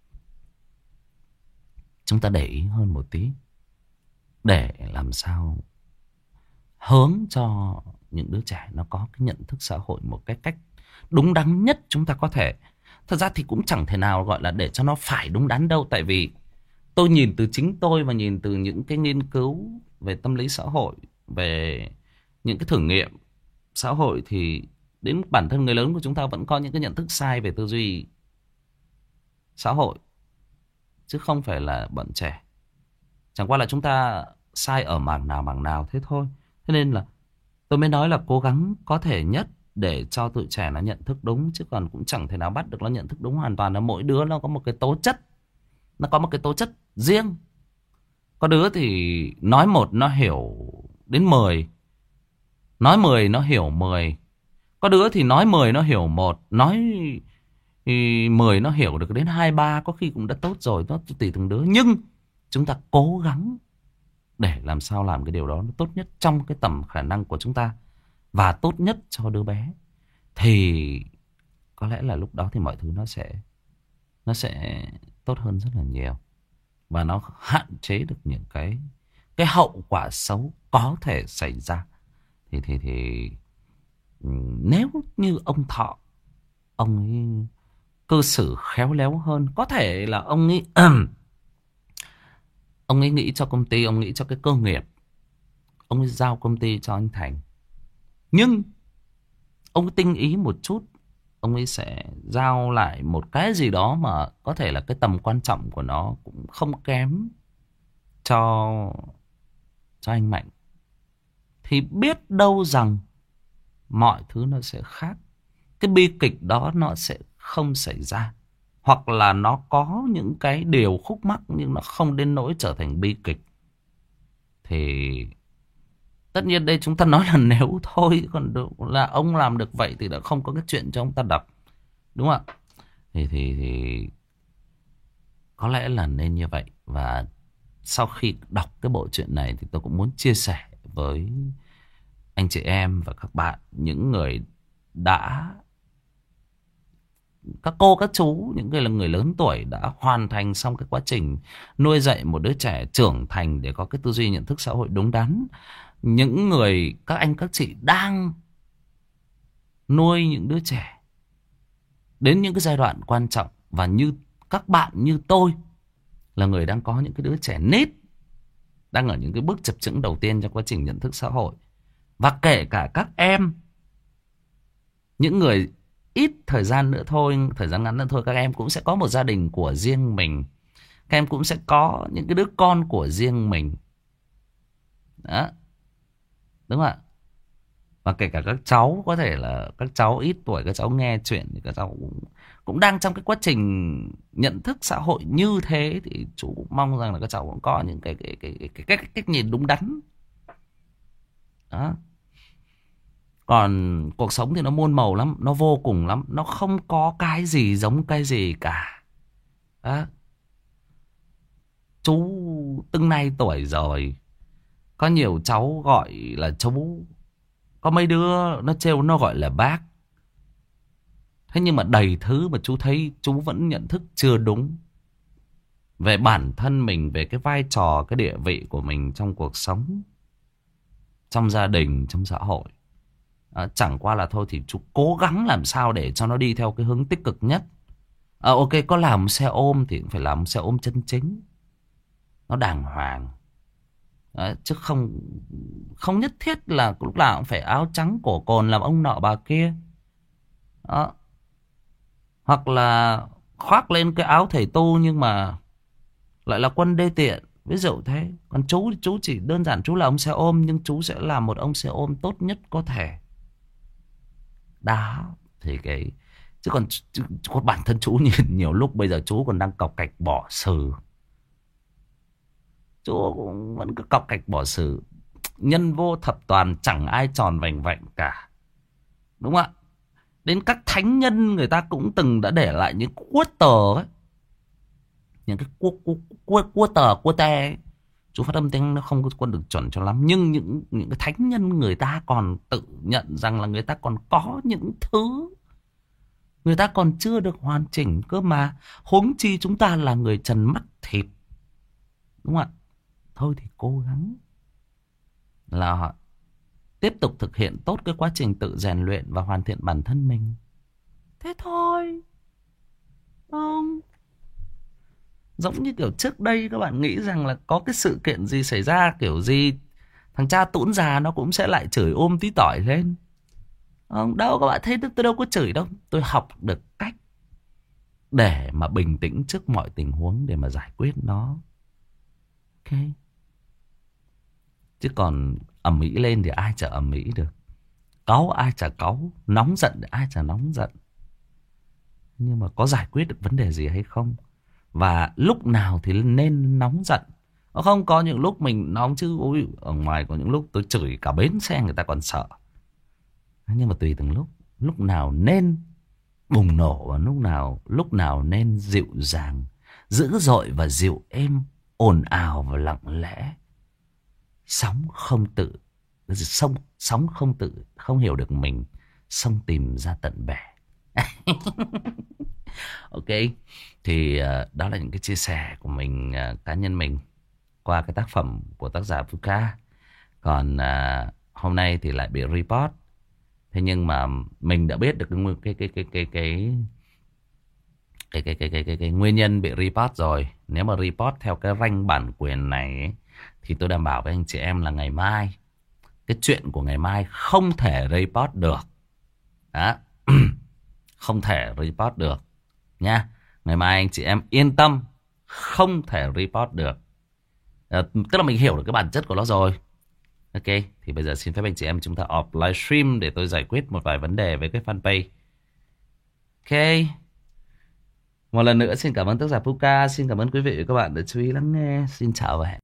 Chúng ta để ý hơn một tí để làm sao hướng cho những đứa trẻ nó có cái nhận thức xã hội một cái cách đúng đắn nhất chúng ta có thể. Thật ra thì cũng chẳng thể nào gọi là để cho nó phải đúng đắn đâu. Tại vì tôi nhìn từ chính tôi và nhìn từ những cái nghiên cứu về tâm lý xã hội, về những cái thử nghiệm xã hội, thì đến bản thân người lớn của chúng ta vẫn có những cái nhận thức sai về tư duy xã hội, chứ không phải là bọn trẻ. Chẳng qua là chúng ta sai ở mảng nào mảng nào thế thôi. Thế nên là tôi mới nói là cố gắng có thể nhất để cho tụi trẻ nó nhận thức đúng. Chứ còn cũng chẳng thể nào bắt được nó nhận thức đúng hoàn toàn. Là mỗi đứa nó có một cái tố chất, nó có một cái tố chất riêng. Có đứa thì nói một nó hiểu đến mười, nói mười nó hiểu mười. Có đứa thì nói mười nó hiểu một, nói thì mười nó hiểu được đến hai ba, có khi cũng đã tốt rồi. Nó tùy từng đứa. Nhưng chúng ta cố gắng để làm sao làm cái điều đó nó tốt nhất trong cái tầm khả năng của chúng ta và tốt nhất cho đứa bé, thì có lẽ là lúc đó thì mọi thứ nó sẽ nó sẽ tốt hơn rất là nhiều, và nó hạn chế được những cái cái hậu quả xấu có thể xảy ra. Thì thì thì nếu như ông Thọ, ông ấy cư xử khéo léo hơn, có thể là ông ấy ông ấy nghĩ cho công ty, ông nghĩ cho cái cơ nghiệp, ông ấy giao công ty cho anh Thành. Nhưng ông ấy tinh ý một chút, ông ấy sẽ giao lại một cái gì đó mà có thể là cái tầm quan trọng của nó cũng không kém cho cho anh Mạnh. Thì biết đâu rằng mọi thứ nó sẽ khác. Cái bi kịch đó nó sẽ không xảy ra. hoặc là nó có những cái điều khúc mắc nhưng nó không đến nỗi trở thành bi kịch, thì tất nhiên đây chúng ta nói là nếu thôi, còn được là ông làm được vậy thì đã không có cái chuyện cho ông ta đọc, đúng không ạ? Thì thì thì có lẽ là nên như vậy. Và sau khi đọc cái bộ truyện này thì tôi cũng muốn chia sẻ với anh chị em và các bạn, những người đã, các cô các chú, những người là người lớn tuổi đã hoàn thành xong cái quá trình nuôi dạy một đứa trẻ trưởng thành để có cái tư duy nhận thức xã hội đúng đắn. Những người, các anh các chị đang nuôi những đứa trẻ đến những cái giai đoạn quan trọng, và như các bạn như tôi là người đang có những cái đứa trẻ nít, đang ở những cái bước chập chững đầu tiên trong quá trình nhận thức xã hội. Và kể cả các em, những người ít thời gian nữa thôi, thời gian ngắn nữa thôi, các em cũng sẽ có một gia đình của riêng mình. Các em cũng sẽ có những cái đứa con của riêng mình. Đó, đúng không ạ? Và kể cả các cháu, có thể là các cháu ít tuổi, các cháu nghe chuyện thì các cháu cũng, cũng đang trong cái quá trình nhận thức xã hội như thế, thì chú cũng mong rằng là các cháu cũng có những cái cái cái cái cái, cái, cái nhìn đúng đắn. Đó. Còn cuộc sống thì nó muôn màu lắm, nó vô cùng lắm, nó không có cái gì giống cái gì cả. Đó. Chú từng này tuổi rồi, có nhiều cháu gọi là chú, có mấy đứa nó trêu nó gọi là bác. Thế nhưng mà đầy thứ mà chú thấy chú vẫn nhận thức chưa đúng về bản thân mình, về cái vai trò, cái địa vị của mình trong cuộc sống, trong gia đình, trong xã hội. À, chẳng qua là thôi thì chú cố gắng làm sao để cho nó đi theo cái hướng tích cực nhất. À, ok, có làm xe ôm thì cũng phải làm xe ôm chân chính, nó đàng hoàng. À, chứ không không nhất thiết là lúc nào cũng phải áo trắng cổ cồn làm ông nọ bà kia. Đó. Hoặc là khoác lên cái áo thầy tu nhưng mà lại là quân đê tiện, ví dụ thế. Còn chú thì chú chỉ đơn giản chú là ông xe ôm, nhưng chú sẽ là một ông xe ôm tốt nhất có thể. Đó. Thì cái, chứ còn, chứ còn bản thân chú nhìn nhiều lúc bây giờ chú còn đang cọc cạch bỏ xử. Chú cũng vẫn cứ cọc cạch bỏ xử. Nhân vô thập toàn, chẳng ai tròn vành vạnh cả, đúng không ạ? Đến các thánh nhân người ta cũng từng đã để lại những cuốt tờ ấy, những cái cuốt cuốt cuốt tờ cuốt tè ấy. Chú phát âm tiếng nó không có quân được chuẩn cho lắm, nhưng những những cái thánh nhân người ta còn tự nhận rằng là người ta còn có những thứ người ta còn chưa được hoàn chỉnh cơ mà, huống chi chúng ta là người trần mắt thịt, đúng không ạ? Thôi thì cố gắng là họ tiếp tục thực hiện tốt cái quá trình tự rèn luyện và hoàn thiện bản thân mình. Thế thôi. Không. Giống như kiểu trước đây các bạn nghĩ rằng là có cái sự kiện gì xảy ra kiểu gì, thằng cha tũn già nó cũng sẽ lại chửi ôm tí tỏi lên. Không, đâu các bạn thấy tôi đâu có chửi đâu. Tôi học được cách để mà bình tĩnh trước mọi tình huống để mà giải quyết nó. Ok. Chứ còn ầm ĩ lên thì ai chả ầm ĩ được, cáu ai chả cáu, nóng giận thì ai chả nóng giận. Nhưng mà có giải quyết được vấn đề gì hay không, và lúc nào thì nên nóng giận. Không, có những lúc mình nóng chứ ôi, ở ngoài có những lúc tôi chửi cả bến xe người ta còn sợ. Nhưng mà tùy từng lúc, lúc nào nên bùng nổ và lúc nào lúc nào nên dịu dàng, dữ dội và dịu êm, ồn ào và lặng lẽ. Sóng không tự sông sóng không tự không hiểu được mình, sông tìm ra tận bể. Ok, thì uh, đó là những cái chia sẻ của mình, uh, cá nhân mình qua cái tác phẩm của tác giả Phú Ca. Còn uh, hôm nay thì lại bị report. Thế nhưng mà mình đã biết được cái cái cái cái cái cái cái cái cái cái cái, cái nguyên nhân bị report rồi. Nếu mà report theo cái ranh bản quyền này ấy, thì tôi đảm bảo với anh chị em là ngày mai, cái chuyện của ngày mai không thể report được. Đó. Không thể report được nha. Ngày mai anh chị em yên tâm, không thể report được. À, tức là mình hiểu được cái bản chất của nó rồi. Ok, thì bây giờ xin phép anh chị em chúng ta off livestream để tôi giải quyết một vài vấn đề với cái fanpage. Ok. Một lần nữa xin cảm ơn tác giả Puka, xin cảm ơn quý vị và các bạn đã chú ý lắng nghe. Xin chào và hẹn